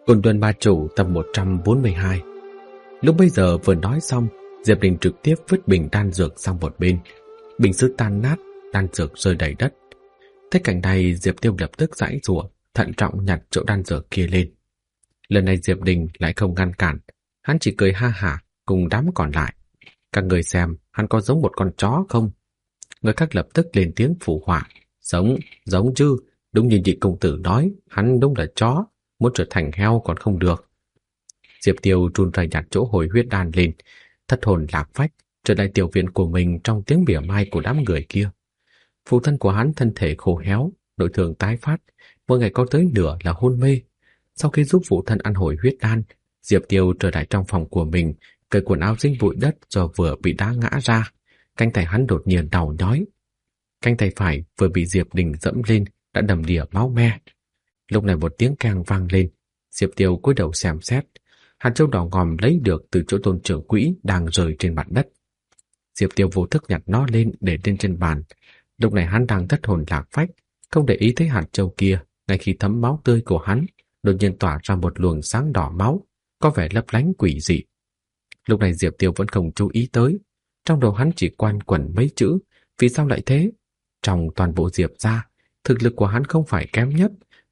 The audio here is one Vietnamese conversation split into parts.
Côn Luân Ma Chủ tập 142. Lúc bây giờ vừa nói xong, Diệp Đình trực tiếp vứt bình đan dược sang một bên. Bình sứ tan nát, đan dược rơi đầy đất. Thấy cảnh này, Diệp Tiêu lập tức giãy giụa, thận trọng nhặt chỗ đan dược kia lên. Lần này Diệp Đình lại không ngăn cản, hắn chỉ cười ha hả cùng đám còn lại. Các người xem, hắn có giống một con chó không? Người khác lập tức lên tiếng phụ họa. Giống chứ, đúng như nhị công tử nói, hắn đúng là chó, muốn trở thành heo còn không được. Diệp Tiêu run rẩy nhặt chỗ hồi huyết đan lên, thất hồn lạc phách trở lại tiểu viện của mình trong tiếng mỉa mai của đám người kia. Phụ thân của hắn thân thể khô héo, nội thương tái phát, mỗi ngày có tới nửa là hôn mê. Sau khi giúp phụ thân ăn hồi huyết đan, Diệp Tiêu trở lại trong phòng của mình, cởi quần áo dính bụi đất do vừa bị đá ngã ra. Cánh tay hắn đột nhiên đau nhói. Cánh tay phải vừa bị Diệp Đình dẫm lên đã đầm đìa máu me. Lúc này một tiếng keng vang lên, Diệp Tiêu cúi đầu xem xét, hạt châu đỏ ngòm lấy được từ chỗ Tôn trưởng quỹ đang rơi trên mặt đất. Diệp Tiêu vô thức nhặt nó lên để lên trên bàn. Lúc này hắn đang thất hồn lạc phách, không để ý thấy hạt châu kia. Ngay khi thấm máu tươi của hắn đột nhiên tỏa ra một luồng sáng đỏ máu, có vẻ lấp lánh quỷ dị. Lúc này Diệp Tiêu vẫn không chú ý tới, trong đầu hắn chỉ quanh quẩn mấy chữ: vì sao lại thế? Trong toàn bộ Diệp gia, thực lực của hắn không phải kém nhất,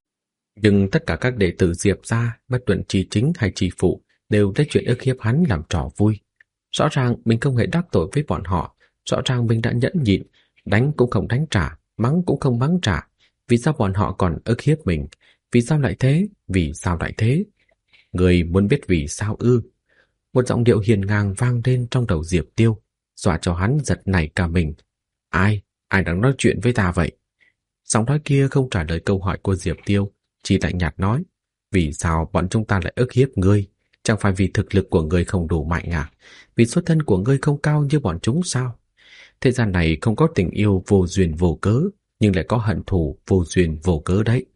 nhưng tất cả các đệ tử Diệp gia, bất luận chi chính hay chi phụ, đều lấy chuyện ức hiếp hắn làm trò vui. Rõ ràng mình không hề đắc tội với bọn họ, rõ ràng mình đã nhẫn nhịn, đánh cũng không đánh trả, mắng cũng không mắng trả. Vì sao bọn họ còn ức hiếp mình? Vì sao lại thế? Vì sao lại thế? Người muốn biết vì sao ư? Một giọng điệu hiền ngang vang lên trong đầu Diệp Tiêu, dọa cho hắn giật nảy cả mình. Ai đang nói chuyện với ta vậy? Giọng nói kia không trả lời câu hỏi của Diệp Tiêu, chỉ lạnh nhạt nói: vì sao bọn chúng ta lại ức hiếp ngươi? Chẳng phải vì thực lực của ngươi không đủ mạnh à? Vì xuất thân của ngươi không cao như bọn chúng sao? Thế gian này không có tình yêu vô duyên vô cớ, nhưng lại có hận thù vô duyên vô cớ đấy.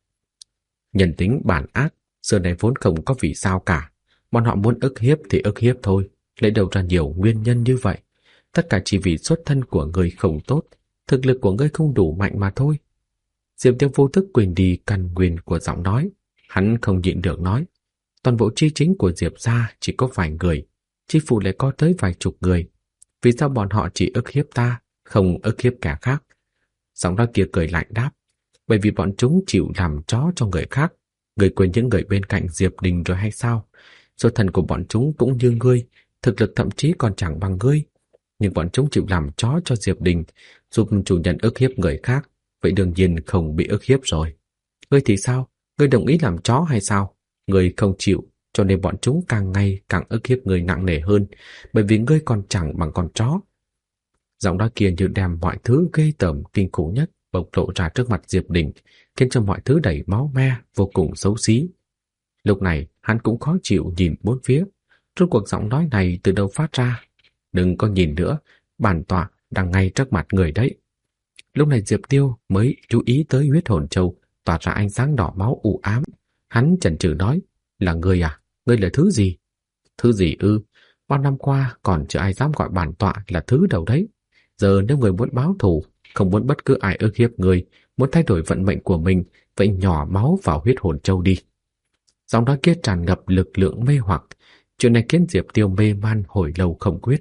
Nhân tính bản ác, xưa nay vốn không có vì sao cả. Bọn họ muốn ức hiếp thì ức hiếp thôi, lấy đâu ra nhiều nguyên nhân như vậy. Tất cả chỉ vì xuất thân của ngươi không tốt, thực lực của ngươi không đủ mạnh mà thôi. Diệp Tiêu vô thức quên đi căn nguyên của giọng nói. Hắn không nhịn được nói: toàn bộ chi chính của Diệp gia chỉ có vài người, chi phủ lại có tới vài chục người. Vì sao bọn họ chỉ ức hiếp ta, không ức hiếp kẻ khác? Giọng nói kia cười lạnh đáp: bởi vì bọn chúng chịu làm chó cho người khác. Người quên những người bên cạnh Diệp Đình rồi hay sao? Xuất thân của bọn chúng cũng như ngươi, thực lực thậm chí còn chẳng bằng ngươi. Nhưng bọn chúng chịu làm chó cho Diệp Đình, giúp chủ nhân ức hiếp người khác, vậy đương nhiên không bị ức hiếp rồi. Ngươi thì sao? Ngươi đồng ý làm chó hay sao? Ngươi không chịu, cho nên bọn chúng càng ngày càng ức hiếp ngươi nặng nề hơn, bởi vì ngươi còn chẳng bằng con chó. Giọng nói kia như đem mọi thứ ghê tởm kinh khủng nhất bộc lộ ra trước mặt Diệp Đình, khiến cho mọi thứ đầy máu me, vô cùng xấu xí. Lúc này hắn cũng khó chịu nhìn bốn phía, rốt cuộc giọng nói này từ đâu phát ra? Đừng có nhìn nữa, bản tọa đang ngay trước mặt người đấy. Lúc này Diệp Tiêu mới chú ý tới huyết hồn châu tỏa ra ánh sáng đỏ máu u ám. Hắn chần chừ nói: là ngươi à? Ngươi là thứ gì? Thứ gì ư? Bao năm qua còn chưa ai dám gọi bản tọa là thứ đâu đấy. Giờ nếu người muốn báo thù, không muốn bất cứ ai ức hiếp người, muốn thay đổi vận mệnh của mình, vậy nhỏ máu vào huyết hồn châu đi. Giọng nói kia tràn ngập lực lượng mê hoặc. Chuyện này khiến Diệp Tiêu mê man hồi lâu không quyết.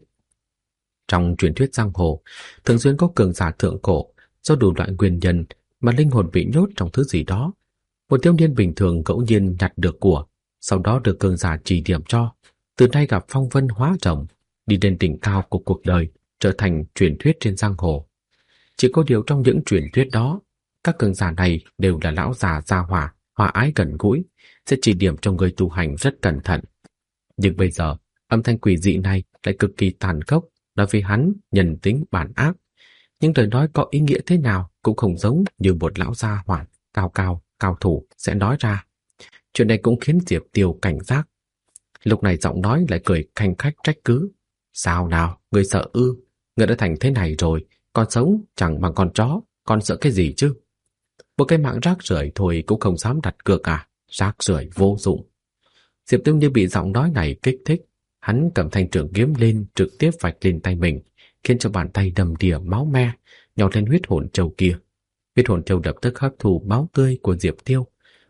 Trong truyền thuyết giang hồ, thường xuyên có cường giả thượng cổ do đủ loại nguyên nhân mà linh hồn bị nhốt trong thứ gì đó. Một thiếu niên bình thường ngẫu nhiên nhặt được của, sau đó được cường giả chỉ điểm cho, từ nay gặp phong vân hóa rồng, đi đến đỉnh cao của cuộc đời, trở thành truyền thuyết trên giang hồ. Chỉ có điều trong những truyền thuyết đó, các cường giả này đều là lão già gia hỏa, hòa ái gần gũi, sẽ chỉ điểm cho người tu hành rất cẩn thận. Nhưng bây giờ, âm thanh quỷ dị này lại cực kỳ tàn khốc, nói với hắn nhân tính bản ác. Nhưng lời nói có ý nghĩa thế nào cũng không giống như một lão gia hỏa cao thủ sẽ nói ra. Chuyện này cũng khiến Diệp Tiêu cảnh giác. Lúc này giọng nói lại cười khanh khách trách cứ: sao nào, người sợ ư? Người đã thành thế này rồi, còn sống chẳng bằng con chó, còn sợ cái gì chứ? Một cái mạng rác rưởi thôi cũng không dám đặt cược à? Rác rưởi vô dụng. Diệp Tiêu như bị giọng nói này kích thích, hắn cầm thanh trường kiếm lên trực tiếp vạch lên tay mình, khiến cho bàn tay đầm đìa máu me, nhào lên huyết hồn châu kia. Huyết hồn châu lập tức hấp thụ máu tươi của Diệp Tiêu,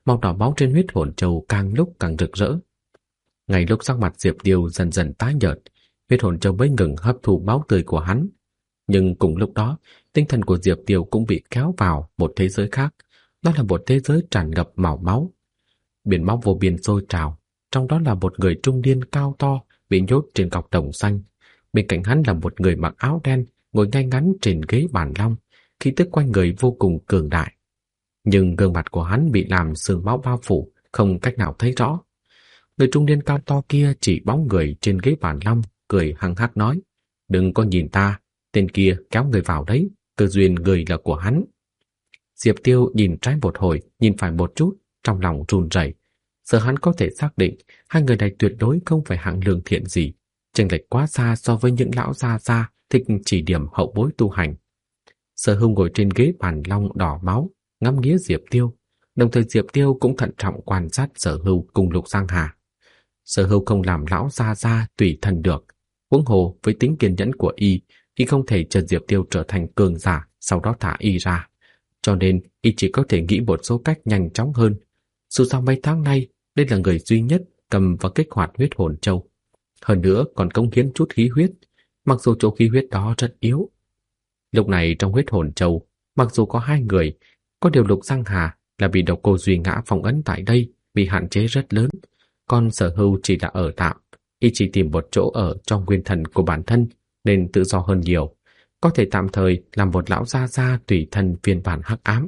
màu đỏ máu trên huyết hồn châu càng lúc càng rực rỡ. Ngay lúc sắc mặt Diệp Tiêu dần dần tái nhợt, huyết hồn châu mới ngừng hấp thụ máu tươi của hắn. Nhưng cùng lúc đó, tinh thần của Diệp Tiêu cũng bị kéo vào một thế giới khác. Đó là một thế giới tràn ngập màu máu. Biển máu vô biên sôi trào, trong đó là một người trung niên cao to bị nhốt trên cọc đồng xanh. Bên cạnh hắn là một người mặc áo đen ngồi ngay ngắn trên ghế bàn long, khí tức quanh người vô cùng cường đại. Nhưng gương mặt của hắn bị làm sương máu bao phủ, không cách nào thấy rõ. Người trung niên cao to kia chỉ bóng người trên ghế bàn long, cười hăng hắc nói: "Đừng có nhìn ta, tên kia kéo người vào đấy, cơ duyên người là của hắn." Diệp Tiêu nhìn trái một hồi, nhìn phải một chút, trong lòng run rẩy. Giờ hắn có thể xác định hai người này tuyệt đối không phải hạng lương thiện gì, chênh lệch quá xa so với những lão gia thích chỉ điểm hậu bối tu hành. Sở Hưu ngồi trên ghế bàn long đỏ máu, ngắm nghía Diệp Tiêu, đồng thời Diệp Tiêu cũng thận trọng quan sát Sở Hưu cùng Lục Giang Hà. Sở Hưu không làm lão gia tùy thần được, huống hồ với tính kiên nhẫn của y không thể chờ Diệp Tiêu trở thành cường giả sau đó thả y ra, cho nên y chỉ có thể nghĩ một số cách nhanh chóng hơn. Dù sao mấy tháng nay, đây là người duy nhất cầm và kích hoạt huyết hồn châu, hơn nữa còn cống hiến chút khí huyết, mặc dù chỗ khí huyết đó rất yếu. Lúc này trong huyết hồn châu, mặc dù có 2 người, có điều Lục Giang Hà là bị độc cô Duy Ngã phong ấn tại đây, bị hạn chế rất lớn, còn Sở Hưu chỉ là ở tạm, y chỉ tìm một chỗ ở trong nguyên thần của bản thân nên tự do hơn nhiều, có thể tạm thời làm một lão gia tùy thân phiên bản hắc ám.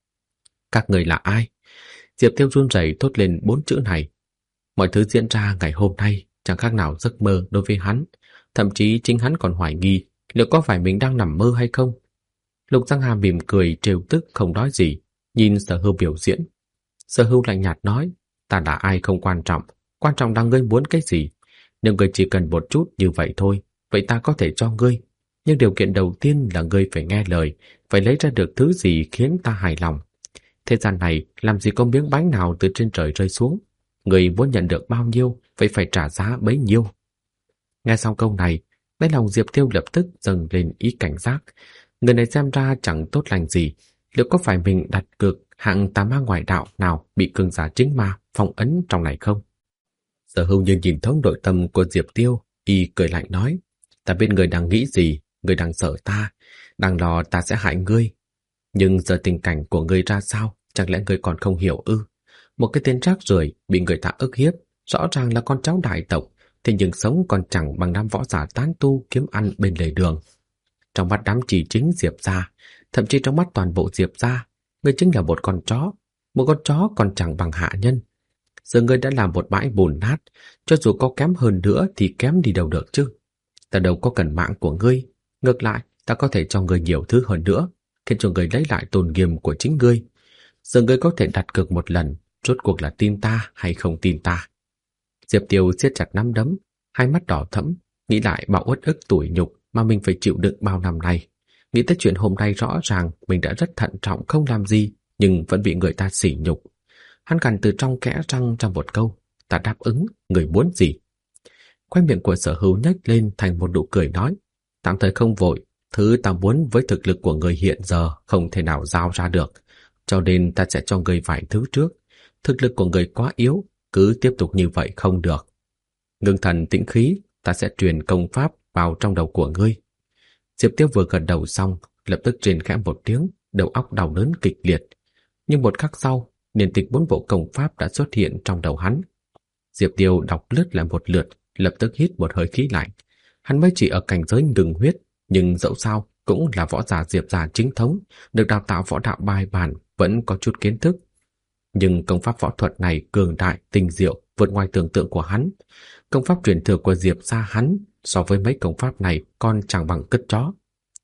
Các người là ai? Diệp Tiêu run rẩy thốt lên 4 chữ này. Mọi thứ diễn ra ngày hôm nay chẳng khác nào giấc mơ đối với hắn, thậm chí chính hắn còn hoài nghi liệu có phải mình đang nằm mơ hay không. Lục Giang Hà mỉm cười trêu tức không nói gì, nhìn Sở Hưu biểu diễn. Sở Hưu lạnh nhạt nói: "Ta là ai không quan trọng là ngươi muốn cái gì. Nếu ngươi chỉ cần một chút như vậy thôi, vậy ta có thể cho ngươi. Nhưng điều kiện đầu tiên là ngươi phải nghe lời, phải lấy ra được thứ gì khiến ta hài lòng. Thế gian này làm gì có miếng bánh nào từ trên trời rơi xuống. Ngươi muốn nhận được bao nhiêu, vậy phải trả giá bấy nhiêu." Nghe xong câu này, đáy lòng Diệp Tiêu lập tức dâng lên ý cảnh giác. Người này xem ra chẳng tốt lành gì, liệu có phải mình đặt cược hạng tà ma ngoại đạo nào bị cường giả chính ma phong ấn trong này không? Sở Hưu như nhìn thấu nội tâm của Diệp Tiêu, y cười lạnh nói: "Ta biết người đang nghĩ gì, người đang sợ ta, đang lo ta sẽ hại ngươi. Nhưng giờ tình cảnh của ngươi ra sao, chẳng lẽ ngươi còn không hiểu ư? Một cái tên rác rưởi bị người ta ức hiếp, rõ ràng là con cháu đại tộc, thế nhưng sống còn chẳng bằng đám võ giả tán tu kiếm ăn bên lề đường. Trong mắt đám chỉ chính Diệp gia, thậm chí trong mắt toàn bộ Diệp gia, ngươi chính là một con chó còn chẳng bằng hạ nhân. Giờ ngươi đã làm một bãi bùn nát, cho dù có kém hơn nữa thì kém đi đâu được chứ. Ta đâu có cần mạng của ngươi, ngược lại ta có thể cho ngươi nhiều thứ hơn nữa, khiến cho ngươi lấy lại tôn nghiêm của chính ngươi. Giờ ngươi có thể đặt cược một lần, rốt cuộc là tin ta hay không tin ta." Diệp Tiêu siết chặt nắm đấm, hai mắt đỏ thẫm, nghĩ lại bao uất ức tủi nhục mà mình phải chịu đựng bao năm nay. Nghĩ tới chuyện hôm nay rõ ràng mình đã rất thận trọng không làm gì, nhưng vẫn bị người ta sỉ nhục. Hắn gằn từ trong kẽ răng trong một câu: "Ta đáp ứng, người muốn gì?" Khoe miệng của Sở Hưu nhếch lên thành một nụ cười nói: "Tạm thời không vội, thứ ta muốn với thực lực của người hiện giờ không thể nào giao ra được, cho nên ta sẽ cho người vài thứ trước. Thực lực của người quá yếu, cứ tiếp tục như vậy không được. Ngưng thần tĩnh khí, ta sẽ truyền công pháp vào trong đầu của ngươi." Diệp Tiêu vừa gật đầu xong, lập tức rên khẽ một tiếng, đầu óc đau đớn kịch liệt. Nhưng một khắc sau, điển tịch 4 bộ công pháp đã xuất hiện trong đầu hắn. Diệp Tiêu đọc lướt lại một lượt, lập tức hít một hơi khí lạnh. Hắn mới chỉ ở cảnh giới ngừng huyết, nhưng dẫu sao cũng là võ giả Diệp gia chính thống, được đào tạo võ đạo bài bản, vẫn có chút kiến thức. Nhưng công pháp võ thuật này cường đại, tinh diệu, vượt ngoài tưởng tượng của hắn. Công pháp truyền thừa của Diệp gia hắn so với mấy công pháp này còn chẳng bằng cứt chó.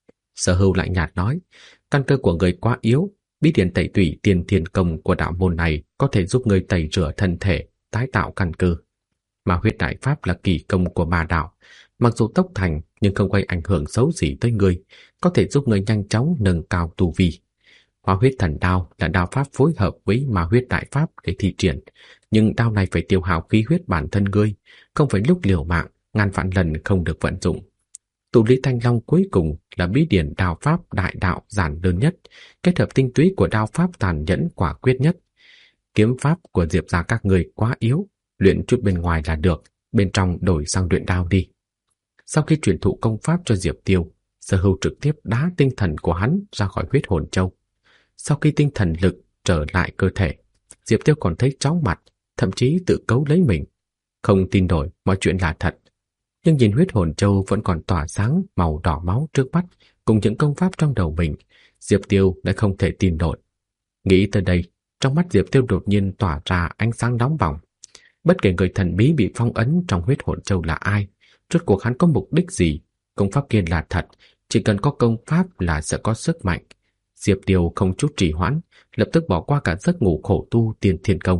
Sở Hưu lạnh nhạt nói: "Căn cơ của người quá yếu, bí điển tẩy tủy tiền thiên công của đạo môn này có thể giúp người tẩy rửa thân thể, tái tạo căn cơ. Mà huyết đại pháp là kỳ công của ma đạo, mặc dù tốc thành nhưng không gây ảnh hưởng xấu gì tới người, có thể giúp người nhanh chóng nâng cao tu vi. Hóa huyết thần đao là đao pháp phối hợp với ma huyết đại pháp để thi triển, nhưng đao này phải tiêu hao khí huyết bản thân ngươi, không phải lúc liều mạng ngàn vạn lần không được vận dụng. Tụ lý thanh long cuối cùng là bí điển đao pháp đại đạo giản đơn nhất, kết hợp tinh túy của đao pháp tàn nhẫn quả quyết nhất. kiếm pháp của Diệp gia các người quá yếu, luyện chút bên ngoài là được, bên trong đổi sang luyện đao đi. Sau khi truyền thụ công pháp cho Diệp Tiêu, Sở Hưu trực tiếp đá tinh thần của hắn ra khỏi huyết hồn châu. Sau khi tinh thần lực trở lại cơ thể, Diệp Tiêu còn thấy chóng mặt, thậm chí tự cấu lấy mình. Không tin nổi mọi chuyện là thật. Nhưng nhìn huyết hồn châu vẫn còn tỏa sáng màu đỏ máu trước mắt, cùng những công pháp trong đầu mình, Diệp Tiêu lại không thể tin nổi. Nghĩ tới đây, trong mắt Diệp Tiêu đột nhiên tỏa ra ánh sáng nóng bỏng. Bất kể người thần bí bị phong ấn trong huyết hồn châu là ai, rốt cuộc hắn có mục đích gì, công pháp kia là thật, chỉ cần có công pháp là sẽ có sức mạnh. Diệp Tiêu không chút trì hoãn, lập tức bỏ qua cả giấc ngủ khổ tu tiên thiên công.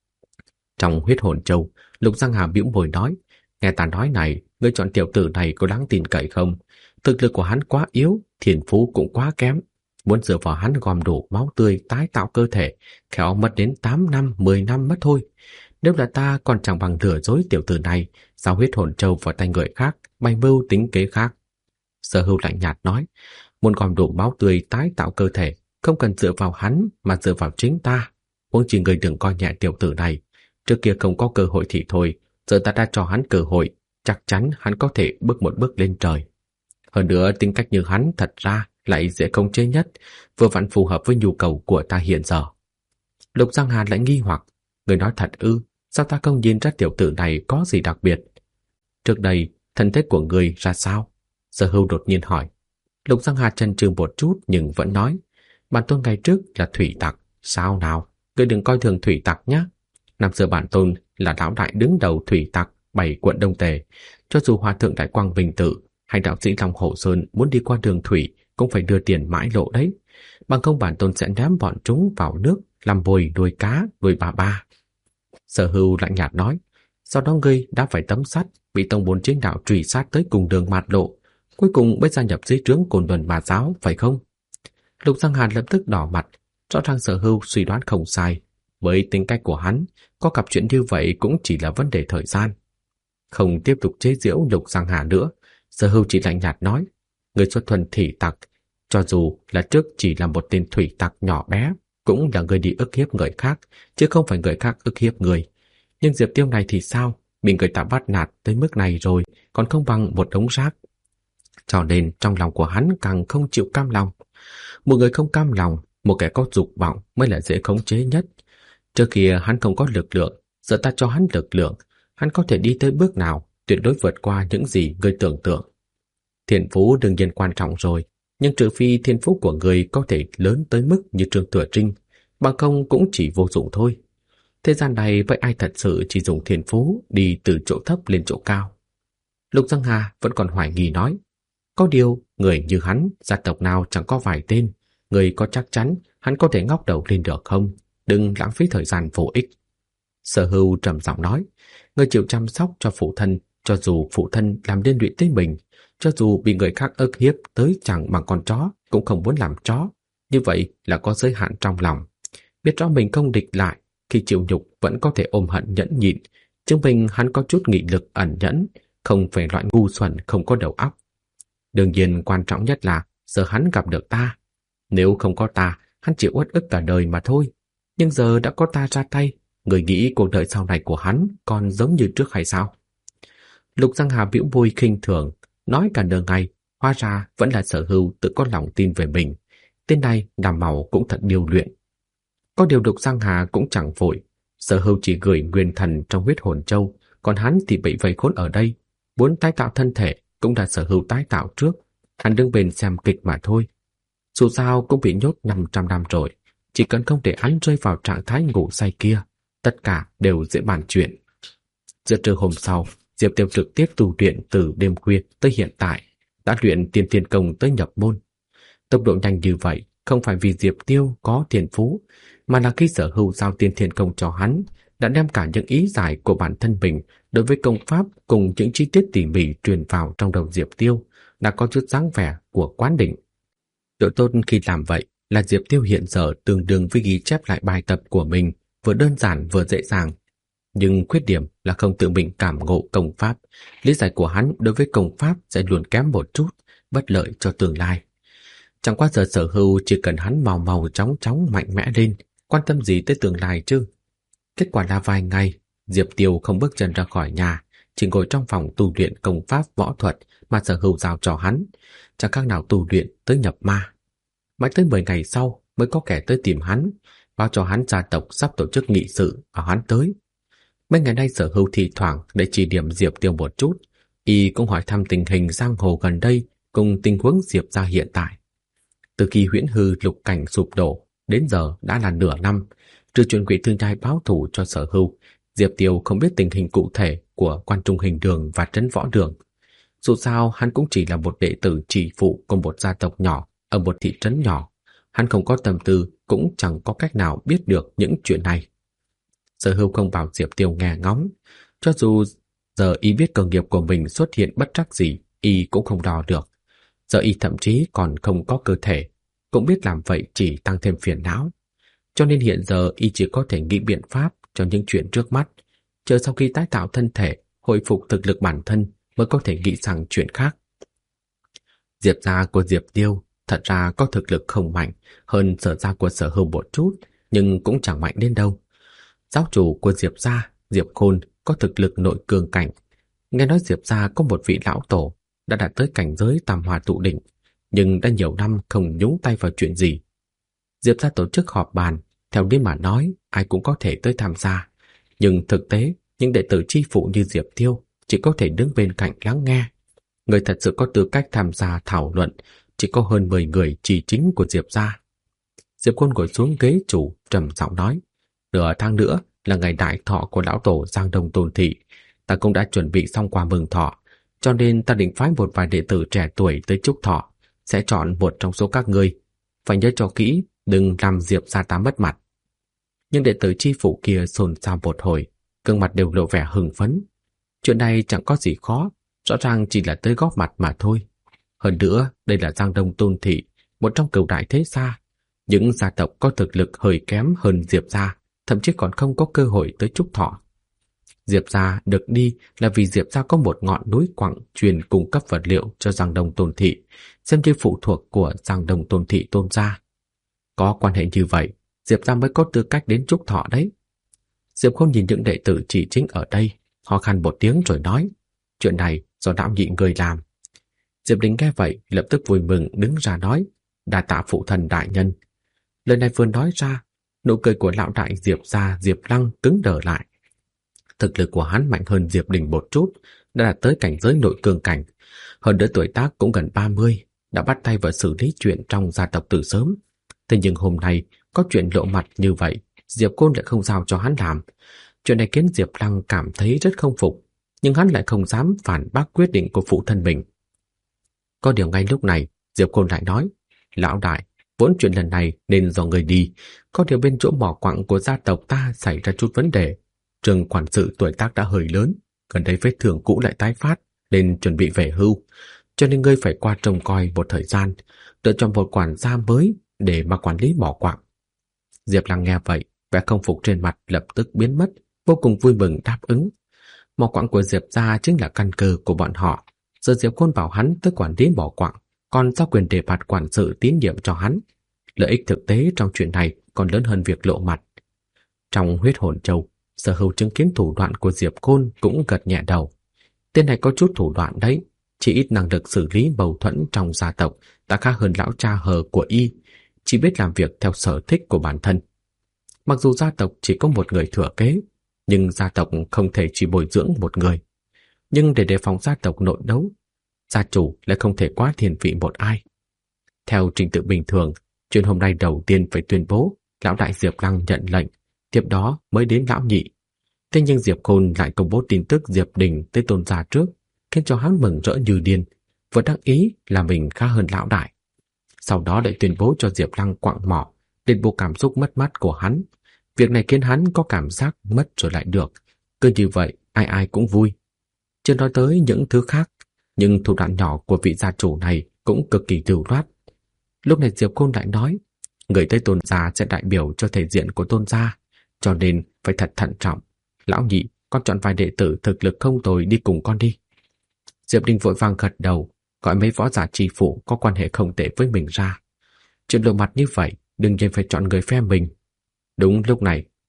Trong huyết hồn châu, Lục Giang Hà bĩu môi nói, nghe ta nói này, ngươi chọn tiểu tử này có đáng tin cậy không? Thực lực của hắn quá yếu, thiên phú cũng quá kém. Muốn dựa vào hắn gom đủ máu tươi tái tạo cơ thể, khéo mất đến 8 năm, 10 năm mất thôi. Nếu là ta còn chẳng bằng lừa dối tiểu tử này, sao huyết hồn châu vào tay người khác, bày mưu tính kế khác. Sở Hưu lạnh nhạt nói, muốn gom đủ máu tươi tái tạo cơ thể, không cần dựa vào hắn mà dựa vào chính ta. Huống chỉ người đừng coi nhẹ tiểu tử này. Trước kia không có cơ hội thì thôi, giờ ta đã cho hắn cơ hội, chắc chắn hắn có thể bước một bước lên trời. Hơn nữa tính cách như hắn thật ra lại dễ khống chế nhất, vừa vặn phù hợp với nhu cầu của ta hiện giờ. Lục Giang Hà lại nghi hoặc, người nói thật ư, sao ta không nhìn ra tiểu tử này có gì đặc biệt? Trước đây, thân thế của người ra sao? Sở Hưu đột nhiên hỏi. Lục Giang Hà chần chừ một chút nhưng vẫn nói, bản tôn ngày trước là thủy tặc, sao nào? Ngươi đừng coi thường thủy tặc nhé. Năm xưa bản tôn là lão đại đứng đầu thủy tặc 7 quận Đông Tề, cho dù hòa thượng Đại Quang Bình Tự hay đạo sĩ Long Hổ Sơn muốn đi qua đường thủy cũng phải đưa tiền mãi lộ đấy. Bằng không bản tôn sẽ ném bọn chúng vào nước làm vồi nuôi cá, nuôi bà ba. Sở Hưu lạnh nhạt nói, sau đó ngươi đã phải tấm sắt, bị tông bốn chính đạo truy sát tới cùng đường mạt lộ, cuối cùng mới gia nhập dưới trướng Côn Luân Ma giáo, phải không? Lục Giang Hàn lập tức đỏ mặt, rõ ràng Sở Hưu suy đoán không sai. Với tính cách của hắn, có gặp chuyện như vậy cũng chỉ là vấn đề thời gian. Không tiếp tục chế giễu Lục Giang Hà nữa, Sở Hưu chỉ lạnh nhạt nói, người xuất thuần thủy tặc, cho dù là trước chỉ là một tên thủy tặc nhỏ bé, cũng là người đi ức hiếp người khác, chứ không phải người khác ức hiếp người. Nhưng Diệp Tiêu này thì sao? Bị người ta bắt nạt tới mức này rồi, còn không bằng một đống rác. Cho nên trong lòng của hắn càng không chịu cam lòng. Một người không cam lòng, một kẻ có dục vọng mới là dễ khống chế nhất. Trước kia hắn không có lực lượng, giờ ta cho hắn lực lượng, hắn có thể đi tới bước nào, tuyệt đối vượt qua những gì người tưởng tượng. Thiên phú đương nhiên quan trọng rồi, nhưng trừ phi thiên phú của người có thể lớn tới mức như Trương Thừa Trinh, bằng không cũng chỉ vô dụng thôi. Thế gian này vậy ai thật sự chỉ dùng thiên phú đi từ chỗ thấp lên chỗ cao? Lục Giang Hà vẫn còn hoài nghi nói, có điều người như hắn, gia tộc nào chẳng có vài tên, người có chắc chắn hắn có thể ngóc đầu lên được không? Đừng lãng phí thời gian vô ích. Sở Hưu trầm giọng nói, người chịu chăm sóc cho phụ thân, cho dù phụ thân làm liên lụy tới mình, cho dù bị người khác ức hiếp tới chẳng bằng con chó, cũng không muốn làm chó. Như vậy là có giới hạn trong lòng. Biết rõ mình không địch lại, khi chịu nhục vẫn có thể ôm hận nhẫn nhịn, chứng minh hắn có chút nghị lực ẩn nhẫn, không phải loại ngu xuẩn không có đầu óc. Đương nhiên quan trọng nhất là giờ hắn gặp được ta. Nếu không có ta, hắn chỉ uất ức cả đời mà thôi. Nhưng giờ đã có ta ra tay, người nghĩ cuộc đời sau này của hắn còn giống như trước hay sao? Lục Giang Hà bĩu môi khinh thường, nói cả nửa ngày, hóa ra vẫn là Sở Hưu tự có lòng tin về mình. Tên này làm màu cũng thật điều luyện. Có điều Lục Giang Hà cũng chẳng vội. Sở Hưu chỉ gửi nguyên thần trong huyết hồn châu, còn hắn thì bị vây khốn ở đây. Muốn tái tạo thân thể cũng là Sở Hưu tái tạo trước. Hắn đứng bên xem kịch mà thôi. Dù sao cũng bị nhốt 500 năm rồi. Chỉ cần không để hắn rơi vào trạng thái ngủ say kia, tất cả đều dễ bàn chuyện. Giữa trưa hôm sau, Diệp Tiêu trực tiếp tu luyện từ đêm khuya tới hiện tại, đã luyện tiên thiên công tới nhập môn. Tốc độ nhanh như vậy không phải vì Diệp Tiêu có thiên phú, mà là khi Sở Hưu giao tiên thiên công cho hắn, đã đem cả những ý giải của bản thân mình đối với công pháp cùng những chi tiết tỉ mỉ truyền vào trong đầu Diệp Tiêu, đã có chút dáng vẻ của quán đỉnh. Độ tốt khi làm vậy là Diệp Tiêu hiện giờ tương đương với ghi chép lại bài tập của mình, vừa đơn giản vừa dễ dàng. Nhưng khuyết điểm là không tự mình cảm ngộ công pháp, lý giải của hắn đối với công pháp sẽ luôn kém một chút, bất lợi cho tương lai. Chẳng qua giờ Sở Hưu chỉ cần hắn mau mau chóng chóng mạnh mẽ lên, quan tâm gì tới tương lai chứ? Kết quả là vài ngày, Diệp Tiêu không bước chân ra khỏi nhà, chỉ ngồi trong phòng tu luyện công pháp võ thuật mà Sở Hữu giao cho hắn, chẳng khác nào tu luyện tới nhập ma. Mãi tới 10 ngày sau mới có kẻ tới tìm hắn, báo cho hắn gia tộc sắp tổ chức nghị sự, bảo hắn tới. Mấy ngày nay Sở Hữu thì thoảng để chỉ điểm Diệp Tiêu một chút, y cũng hỏi thăm tình hình giang hồ gần đây cùng tình huống Diệp gia hiện tại. Từ khi huyễn hư lục cảnh sụp đổ đến giờ đã là nửa năm, trừ chuyện quỷ thư nhai báo thù cho Sở Hữu, Diệp Tiêu không biết tình hình cụ thể của Quan Trung Hình Đường và Trấn Võ Đường. Dù sao hắn cũng chỉ là một đệ tử chỉ phụ của một gia tộc nhỏ ở một thị trấn nhỏ, hắn không có tâm tư cũng chẳng có cách nào biết được những chuyện này. Sở Hữu không bảo Diệp Tiêu nghe ngóng, cho dù giờ y biết cơ nghiệp của mình xuất hiện bất trắc gì, y cũng không đo được. Giờ y thậm chí còn không có cơ thể, cũng biết làm vậy chỉ tăng thêm phiền não. Cho nên hiện giờ y chỉ có thể nghĩ biện pháp cho những chuyện trước mắt, chờ sau khi tái tạo thân thể, hồi phục thực lực bản thân mới có thể nghĩ sang chuyện khác. Diệp gia của Diệp Tiêu thật ra có thực lực không mạnh hơn Sở gia của Sở Hữu một chút, nhưng cũng chẳng mạnh đến đâu. Giáo chủ của Diệp gia, Diệp Khôn, có thực lực nội cường cảnh. Nghe nói Diệp gia có một vị lão tổ đã đạt tới cảnh giới tam hoa tụ đỉnh, nhưng đã nhiều năm không nhúng tay vào chuyện gì. Diệp gia tổ chức họp bàn, theo lý mà nói ai cũng có thể tới tham gia, nhưng thực tế những đệ tử chi phụ như Diệp Tiêu chỉ có thể đứng bên cạnh lắng nghe. Người thật sự có tư cách tham gia thảo luận chỉ có hơn 10 người chỉ chính của Diệp gia. Diệp Khôn ngồi xuống ghế chủ, trầm giọng nói: "Nửa tháng nữa là ngày đại thọ của lão tổ Giang Đông Tôn Thị, ta cũng đã chuẩn bị xong quà mừng thọ, cho nên ta định phái một vài đệ tử trẻ tuổi tới chúc thọ, sẽ chọn một trong số các ngươi. Phải nhớ cho kỹ, đừng làm Diệp gia ta mất mặt." Nhưng đệ tử chi phụ kia xôn xao một hồi, gương mặt đều lộ vẻ hưng phấn. Chuyện này chẳng có gì khó, rõ ràng chỉ là tới góp mặt mà thôi. Hơn nữa, đây là Giang Đông Tôn Thị, một trong cửu đại thế gia. Những gia tộc có thực lực hơi kém hơn Diệp gia, thậm chí còn không có cơ hội tới chúc thọ. Diệp gia được đi là vì Diệp gia có một ngọn núi quặng chuyên cung cấp vật liệu cho Giang Đông Tôn Thị, xem như phụ thuộc của Giang Đông Tôn Thị Tôn gia. Có quan hệ như vậy, Diệp gia mới có tư cách đến chúc thọ đấy. Diệp Khôn nhìn những đệ tử chỉ chính ở đây, ho khan một tiếng rồi nói: "Chuyện này do Đạo Nhị người làm." Diệp Đình nghe vậy lập tức vui mừng đứng ra nói: "Đa tạ phụ thần đại nhân." Lời này vừa nói ra, nụ cười của lão đại Diệp gia Diệp Lăng cứng đờ lại. Thực lực của hắn mạnh hơn Diệp Đình một chút, đã đạt tới cảnh giới nội cường cảnh, hơn nữa tuổi tác cũng gần 30, đã bắt tay vào xử lý chuyện trong gia tộc từ sớm. Thế nhưng hôm nay có chuyện lộ mặt như vậy, Diệp Khôn lại không giao cho hắn làm. Chuyện này khiến Diệp Lăng cảm thấy rất không phục, nhưng hắn lại không dám phản bác quyết định của phụ thân mình. Có điều ngay lúc này, Diệp Khôn lại nói: "Lão đại, vốn chuyện lần này nên do người đi, có điều bên chỗ mỏ quặng của gia tộc ta xảy ra chút vấn đề. Trường quản sự tuổi tác đã hơi lớn, gần đây vết thương cũ lại tái phát, nên chuẩn bị về hưu, cho nên ngươi phải qua trông coi một thời gian, lựa chọn một quản gia mới để mà quản lý mỏ quặng." Diệp Lăng nghe vậy, vẻ không phục trên mặt lập tức biến mất, vô cùng vui mừng đáp ứng. Mỏ quặng của Diệp gia chính là căn cơ của bọn họ. Giờ Diệp Khôn bảo hắn tới quản lý mỏ quặng, còn giao quyền đề bạt quản sự tín nhiệm cho hắn. Lợi ích thực tế trong chuyện này còn lớn hơn việc lộ mặt. Trong Huyết Hồn Châu, Sở Hữu chứng kiến thủ đoạn của Diệp Khôn cũng gật nhẹ đầu. Tên này có chút thủ đoạn đấy, chỉ ít năng lực xử lý mâu thuẫn trong gia tộc đã khác hơn lão cha hờ của y, chỉ biết làm việc theo sở thích của bản thân. Mặc dù gia tộc chỉ có một người thừa kế, nhưng gia tộc không thể chỉ bồi dưỡng một người. Nhưng để đề phòng gia tộc nội đấu, gia chủ lại không thể quá thiên vị một ai. Theo trình tự bình thường, chuyện hôm nay đầu tiên phải tuyên bố lão đại Diệp Lăng nhận lệnh, tiếp đó mới đến lão nhị. Thế nhưng Diệp Khôn lại công bố tin tức Diệp Đình tới Tôn gia trước, khiến cho hắn mừng rỡ như điên, vừa đắc ý là mình khá hơn lão đại. Sau đó lại tuyên bố cho Diệp Lăng quặng mỏ, đền bù cảm xúc mất mát của hắn. Việc này khiến hắn có cảm giác mất rồi lại được. Cứ như vậy, ai ai cũng vui. Chưa nói tới những thứ khác, nhưng thủ đoạn nhỏ của vị gia chủ này cũng cực kỳ lưu loát. Lúc này Diệp Khôn lại nói: "Người tới Tôn gia sẽ đại biểu cho thể diện của Tôn gia, cho nên phải thật thận trọng. Lão nhị, con chọn vài đệ tử thực lực không tồi đi cùng con đi." Diệp Đình vội vàng gật đầu, gọi mấy võ giả tri phủ có quan hệ không tệ với mình ra. Chuyện lộ mặt như vậy, đương nhiên phải chọn người phe mình. Đúng lúc này,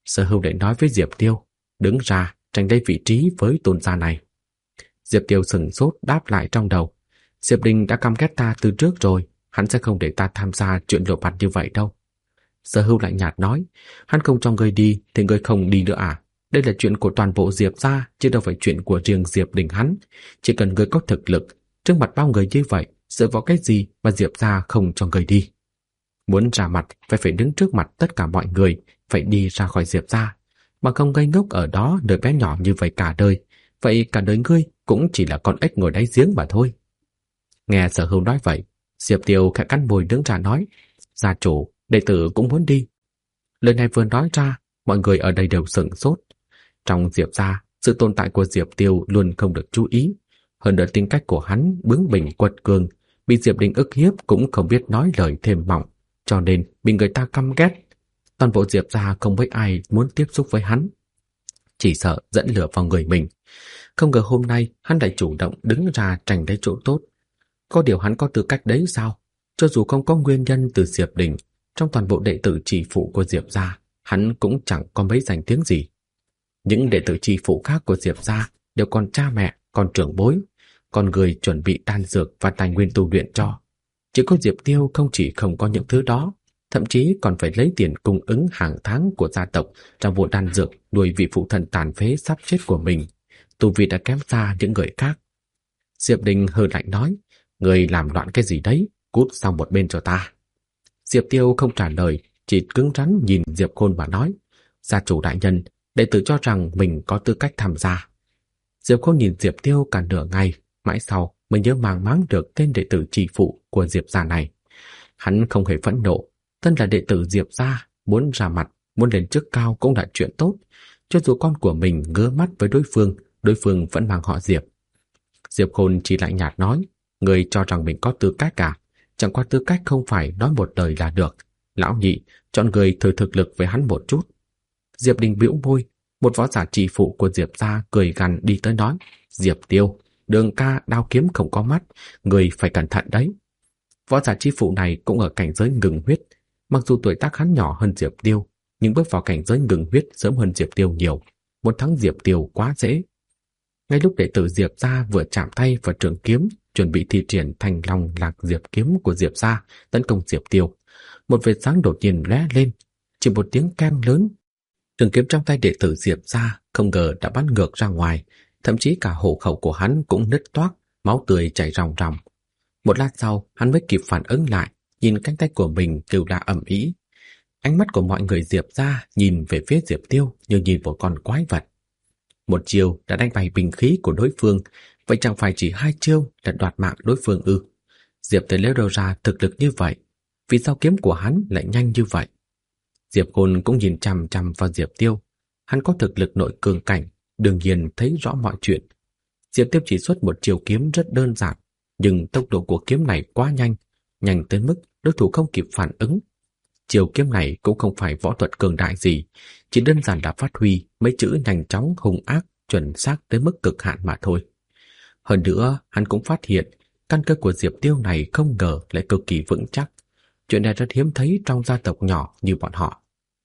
Sở Hưu lại nói với Diệp Tiêu, đứng ra tranh lấy vị trí với tôn gia này. Diệp Tiêu sừng sốt đáp lại trong đầu, Diệp Đình đã căm ghét ta từ trước rồi, hắn sẽ không để ta tham gia chuyện lộ mặt như vậy đâu. Sở Hưu lạnh nhạt nói, hắn không cho ngươi đi thì ngươi không đi nữa à? Đây là chuyện của toàn bộ Diệp gia, chứ đâu phải chuyện của riêng Diệp Đình hắn. Chỉ cần ngươi có thực lực, trước mặt bao người như vậy, dựa vào cái gì mà Diệp gia không cho ngươi đi? Muốn ra mặt phải đứng trước mặt tất cả mọi người, phải đi ra khỏi Diệp gia, mà không ngây ngốc ở đó nơi bé nhỏ như vậy cả đời. Vậy cả đời ngươi cũng chỉ là con ếch ngồi đáy giếng mà thôi. Nghe Sở Hưu nói vậy, Diệp Tiêu khẽ cắn môi đứng ra nói, gia chủ, đệ tử cũng muốn đi. Lời này vừa nói ra, mọi người ở đây đều sửng sốt. Trong Diệp gia, sự tồn tại của Diệp Tiêu luôn không được chú ý. Hơn nữa tính cách của hắn bướng bỉnh quật cường, bị Diệp Đình ức hiếp cũng không biết nói lời thêm mỏng, cho nên bị người ta căm ghét. Toàn bộ Diệp gia không mấy ai muốn tiếp xúc với hắn, chỉ sợ dẫn lửa vào người mình. Không ngờ hôm nay hắn lại chủ động đứng ra tranh lấy chỗ tốt. Có điều hắn có tư cách đấy sao? Cho dù không có nguyên nhân từ Diệp Đình, trong toàn bộ đệ tử chỉ phụ của Diệp gia, hắn cũng chẳng có mấy danh tiếng gì. Những đệ tử chỉ phụ khác của Diệp gia đều còn cha mẹ, còn trưởng bối, còn người chuẩn bị đan dược và tài nguyên tu luyện cho. Chỉ có Diệp Tiêu không chỉ không có những thứ đó, thậm chí còn phải lấy tiền cung ứng hàng tháng của gia tộc trong vụ đan dược nuôi vị phụ thần tàn phế sắp chết của mình. Tu vi đã kém xa những người khác. Diệp Đình hừ lạnh nói, người làm loạn cái gì đấy, cút sang một bên cho ta. Diệp Tiêu không trả lời, chỉ cứng rắn nhìn Diệp Khôn mà nói, gia chủ đại nhân, đệ tử cho rằng mình có tư cách tham gia. Diệp Khôn nhìn Diệp Tiêu cả nửa ngày, mãi sau mới nhớ mang máng được tên đệ tử chỉ phụ của Diệp gia này. Hắn không hề phẫn nộ, thân là đệ tử Diệp gia, muốn ra mặt, muốn lên chức cao cũng là chuyện tốt. Cho dù con của mình ngứa mắt với đối phương vẫn mang họ Diệp. Diệp Khôn chỉ lạnh nhạt nói, người cho rằng mình có tư cách cả, chẳng qua tư cách không phải nói một lời là được. Lão nhị, chọn người thử thực lực với hắn một chút. Diệp Đình bĩu môi, một võ giả chỉ phụ của Diệp gia cười gằn đi tới nói, Diệp Tiêu, Đường ca đao kiếm không có mắt, người phải cẩn thận đấy. Võ giả chi phụ này cũng ở cảnh giới ngừng huyết, mặc dù tuổi tác hắn nhỏ hơn Diệp Tiêu, nhưng bước vào cảnh giới ngừng huyết sớm hơn Diệp Tiêu nhiều, muốn thắng Diệp Tiêu quá dễ. Ngay lúc đệ tử Diệp gia vừa chạm tay vào trường kiếm, chuẩn bị thi triển thành Long Lạc Diệp kiếm của Diệp gia tấn công Diệp Tiêu, một vệt sáng đột nhiên lóe lên, chỉ một tiếng keng lớn, trường kiếm trong tay đệ tử Diệp gia không ngờ đã bắn ngược ra ngoài, thậm chí cả hổ khẩu của hắn cũng nứt toác, máu tươi chảy ròng ròng. Một lát sau, hắn mới kịp phản ứng lại, nhìn cánh tay của mình kêu la ầm ĩ. Ánh mắt của mọi người Diệp gia nhìn về phía Diệp Tiêu như nhìn một con quái vật. Một chiêu đã đánh bay binh khí của đối phương, vậy chẳng phải chỉ 2 chiêu là đoạt mạng đối phương ư? Diệp Tiêu lấy đâu ra thực lực như vậy? Vì sao kiếm của hắn lại nhanh như vậy? Diệp Khôn cũng nhìn chằm chằm vào Diệp Tiêu. Hắn có thực lực nội cường cảnh, đương nhiên thấy rõ mọi chuyện. Diệp Tiêu chỉ xuất một chiêu kiếm rất đơn giản, nhưng tốc độ của kiếm này quá nhanh, nhanh tới mức đối thủ không kịp phản ứng. Chiêu kiếm này cũng không phải võ thuật cường đại gì, chỉ đơn giản là phát huy mấy chữ nhanh chóng, hung ác, chuẩn xác tới mức cực hạn mà thôi. Hơn nữa, hắn cũng phát hiện căn cơ của Diệp Tiêu này không ngờ lại cực kỳ vững chắc. Chuyện này rất hiếm thấy trong gia tộc nhỏ như bọn họ.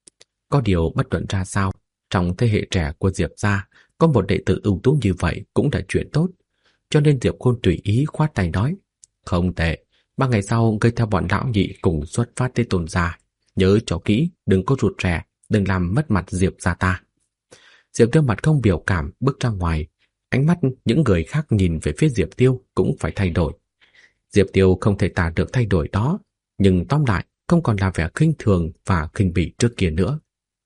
Có điều bất luận ra sao, trong thế hệ trẻ của Diệp gia, có một đệ tử ưu tú như vậy cũng là chuyện tốt. Cho nên Diệp Khôn tùy ý khoát tay nói, không tệ, 3 ngày sau ngươi theo bọn lão nhị cùng xuất phát tới Tôn gia. Nhớ cho kỹ, đừng có rụt rè, đừng làm mất mặt Diệp gia ta. Diệp Tiêu mặt không biểu cảm bước ra ngoài, ánh mắt những người khác nhìn về phía Diệp Tiêu cũng phải thay đổi. Diệp Tiêu không thể tả được thay đổi đó, nhưng tóm lại không còn là vẻ khinh thường và khinh bỉ trước kia nữa.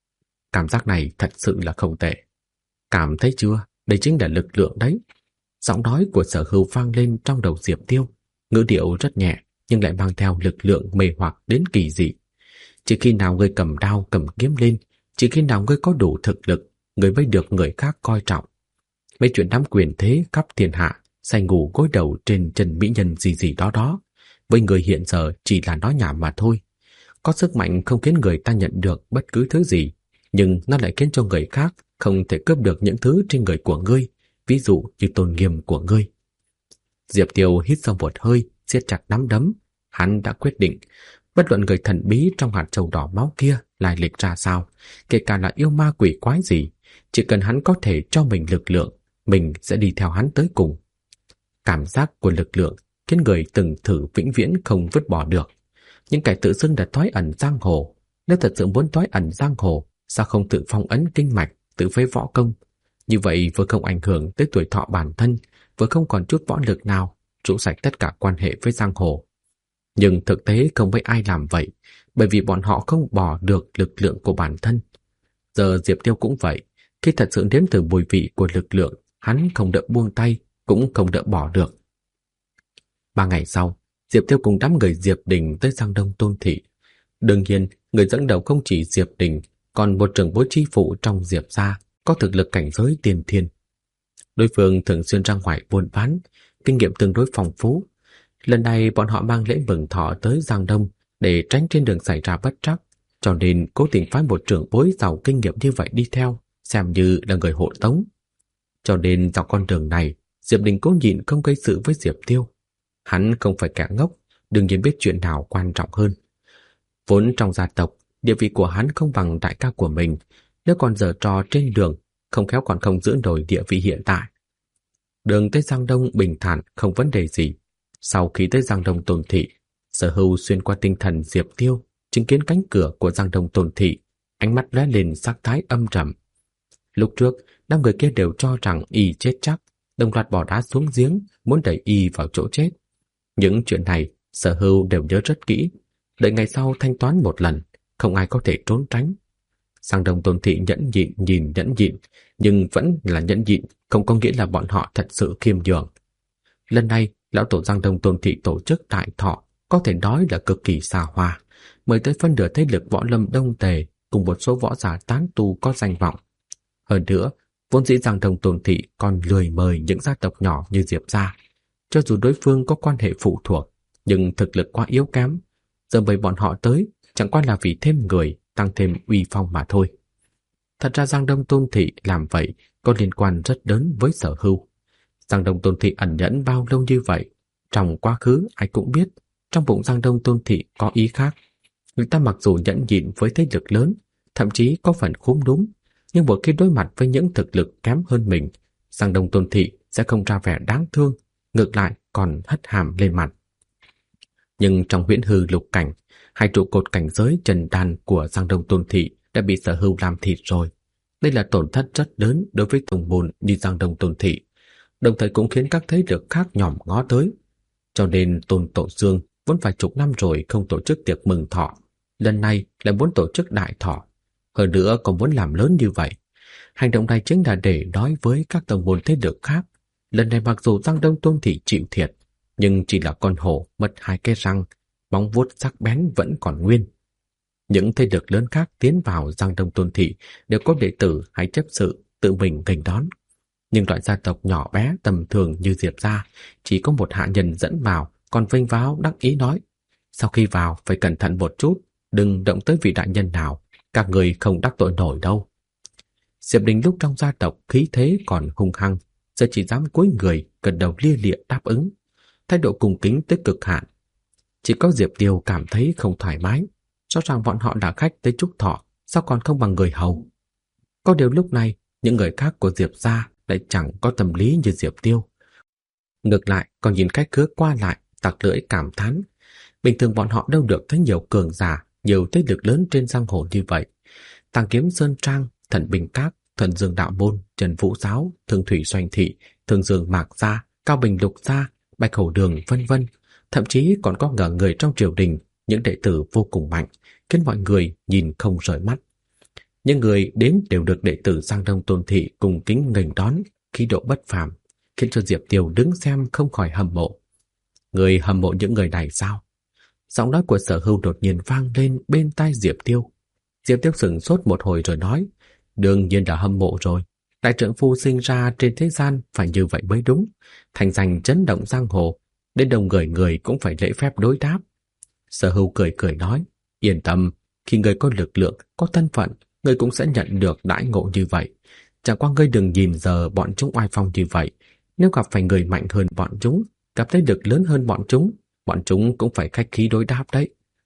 Cảm giác này thật sự là không tệ. Cảm thấy chưa? Đây chính là lực lượng đấy. Giọng nói của Sở Hưu vang lên trong đầu Diệp Tiêu, ngữ điệu rất nhẹ nhưng lại mang theo lực lượng mê hoặc đến kỳ dị. Chỉ khi nào ngươi cầm đao cầm kiếm lên, chỉ khi nào ngươi có đủ thực lực, ngươi mới được người khác coi trọng. Mấy chuyện nắm quyền thế khắp thiên hạ, say ngủ gối đầu trên chân mỹ nhân gì gì đó đó, với người hiện giờ chỉ là nói nhảm mà thôi. Có sức mạnh không khiến người ta nhận được bất cứ thứ gì, nhưng nó lại khiến cho người khác không thể cướp được những thứ trên người của ngươi, ví dụ như tôn nghiêm của ngươi. Diệp Tiêu hít sâu một hơi, siết chặt nắm đấm. Hắn đã quyết định, Bất luận người thần bí trong hạt châu đỏ máu kia lai lịch ra sao, kể cả là yêu ma quỷ quái gì, chỉ cần hắn có thể cho mình lực lượng, mình sẽ đi theo hắn tới cùng. Cảm giác của lực lượng khiến người từng thử vĩnh viễn không vứt bỏ được. Những kẻ tự xưng đã thoái ẩn giang hồ, nếu thật sự muốn thoái ẩn giang hồ, sao không tự phong ấn kinh mạch, tự phế võ công? Như vậy vừa không ảnh hưởng tới tuổi thọ bản thân, vừa không còn chút võ lực nào, trụ sạch tất cả quan hệ với giang hồ. Nhưng thực tế không mấy ai làm vậy, bởi vì bọn họ không bỏ được lực lượng của bản thân. Giờ Diệp Tiêu cũng vậy, khi thật sự nếm thử mùi vị của lực lượng, hắn không đỡ buông tay, cũng không đỡ bỏ được. 3 ngày sau, Diệp Tiêu cùng đám người Diệp Đình tới Giang Đông Tôn Thị. Đương nhiên, người dẫn đầu không chỉ Diệp Đình, còn một trưởng bối chi phụ trong Diệp gia có thực lực cảnh giới tiên thiên. Đối phương thường xuyên ra ngoài buôn bán, kinh nghiệm tương đối phong phú. Lần này bọn họ mang lễ mừng thọ tới Giang Đông để tránh trên đường xảy ra bất trắc, cho nên cố tình phái một trưởng bối giàu kinh nghiệm như vậy đi theo, xem như là người hộ tống. Cho nên dọc con đường này, Diệp Đình cố nhịn không gây sự với Diệp Tiêu. Hắn không phải kẻ ngốc, đương nhiên biết chuyện nào quan trọng hơn. Vốn trong gia tộc, địa vị của hắn không bằng đại ca của mình, nếu còn giở trò trên đường, không khéo còn không giữ nổi địa vị hiện tại. Đường tới Giang Đông bình thản, không vấn đề gì. Sau khi tới Giang Đông Tôn Thị, Sở Hưu xuyên qua tinh thần Diệp Tiêu, chứng kiến cánh cửa của Giang Đông Tôn Thị, ánh mắt lóe lên sắc thái âm trầm. Lúc trước, đám người kia đều cho rằng y chết chắc, đồng loạt bỏ đá xuống giếng, muốn đẩy y vào chỗ chết. Những chuyện này, Sở Hưu đều nhớ rất kỹ, đợi ngày sau thanh toán một lần, không ai có thể trốn tránh. Giang Đông Tôn Thị nhẫn nhịn nhìn nhẫn nhịn, nhưng vẫn là nhẫn nhịn, không có nghĩa là bọn họ thật sự khiêm nhường. Lần này, lão tổ Giang Đông Tôn Thị tổ chức đại thọ, có thể nói là cực kỳ xa hoa, mời tới phân nửa thế lực võ lâm Đông Tề cùng một số võ giả tán tu có danh vọng. Hơn nữa, vốn dĩ Giang Đông Tôn Thị còn lười mời những gia tộc nhỏ như Diệp gia. Cho dù đối phương có quan hệ phụ thuộc, nhưng thực lực quá yếu kém, giờ mời bọn họ tới chẳng qua là vì thêm người, tăng thêm uy phong mà thôi. Thật ra Giang Đông Tôn Thị làm vậy có liên quan rất lớn với Sở Hưu. Giang Đông Tôn Thị ẩn nhẫn bao lâu như vậy, trong quá khứ ai cũng biết, trong bụng Giang Đông Tôn Thị có ý khác. Người ta mặc dù nhẫn nhịn với thế lực lớn, thậm chí có phần khúm núm, nhưng một khi đối mặt với những thực lực kém hơn mình, Giang Đông Tôn Thị sẽ không ra vẻ đáng thương, ngược lại còn hất hàm lên mặt. Nhưng trong huyễn hư lục cảnh, hai trụ cột cảnh giới trần đan của Giang Đông Tôn Thị đã bị Sở Hưu làm thịt rồi. Đây là tổn thất rất lớn đối với tông môn như Giang Đông Tôn Thị, đồng thời cũng khiến các thế lực khác nhòm ngó tới. Cho nên Tôn Tổ Dương vốn vài chục năm rồi không tổ chức tiệc mừng thọ, lần này lại muốn tổ chức đại thọ, hơn nữa còn muốn làm lớn như vậy. Hành động này chính là để nói với các tông môn thế lực khác, lần này mặc dù Giang Đông Tôn Thị chịu thiệt, nhưng chỉ là con hổ mất 2 cái răng, móng vuốt sắc bén vẫn còn nguyên. Những thế lực lớn khác tiến vào Giang Đông Tôn Thị đều có đệ tử hay chấp sự tự mình nghênh đón. Nhưng loại gia tộc nhỏ bé tầm thường như Diệp gia chỉ có một hạ nhân dẫn vào, còn vênh váo đắc ý nói: sau khi vào phải cẩn thận một chút, đừng động tới vị đại nhân nào, các người không đắc tội nổi đâu. Diệp Đình lúc trong gia tộc khí thế còn hung hăng, giờ chỉ dám cúi người gật đầu lia lịa đáp ứng, thái độ cung kính tới cực hạn. Chỉ có Diệp Tiêu cảm thấy không thoải mái, rõ ràng bọn họ đã khách tới chúc thọ, sao còn không bằng người hầu. Có điều lúc này, những người khác của Diệp gia lại chẳng có tâm lý như Diệp Tiêu. Ngược lại còn nhìn khách khứa qua lại, tặc lưỡi cảm thán. Bình thường bọn họ đâu được thấy nhiều cường giả, nhiều thế lực lớn trên giang hồ như vậy. Tàng Kiếm Sơn Trang, Thần Bình Các, Thuần Dương Đạo Môn, Trần Vũ Giáo, Thương Thủy Doanh Thị, Thương Dương Mạc Gia, Cao Bình Lục Gia, Bạch Hổ Đường, vân vân. Thậm chí còn có ngờ người trong triều đình, những đệ tử vô cùng mạnh, khiến mọi người nhìn không rời mắt. Những người đến đều được đệ tử Giang Đông Tôn Thị cùng kính nghênh đón, khí độ bất phàm, khiến cho Diệp Tiêu đứng xem không khỏi hâm mộ. Người hâm mộ những người này sao? Giọng nói của Sở Hưu đột nhiên vang lên bên tai Diệp Tiêu. Diệp Tiêu sững sốt một hồi rồi nói: đương nhiên là hâm mộ rồi. Đại trượng phu sinh ra trên thế gian phải như vậy mới đúng. Thành danh chấn động giang hồ, đến đông người người cũng phải lễ phép đối đáp. Sở Hưu cười cười nói: yên tâm, khi người có lực lượng, có thân phận, người cũng sẽ nhận được đãi ngộ như vậy. Chẳng qua ngươi đừng nhìn giờ bọn chúng oai phong như vậy. Nếu gặp phải người mạnh hơn bọn chúng, gặp thế lực lớn hơn bọn chúng cũng phải khách khí đối đáp đấy.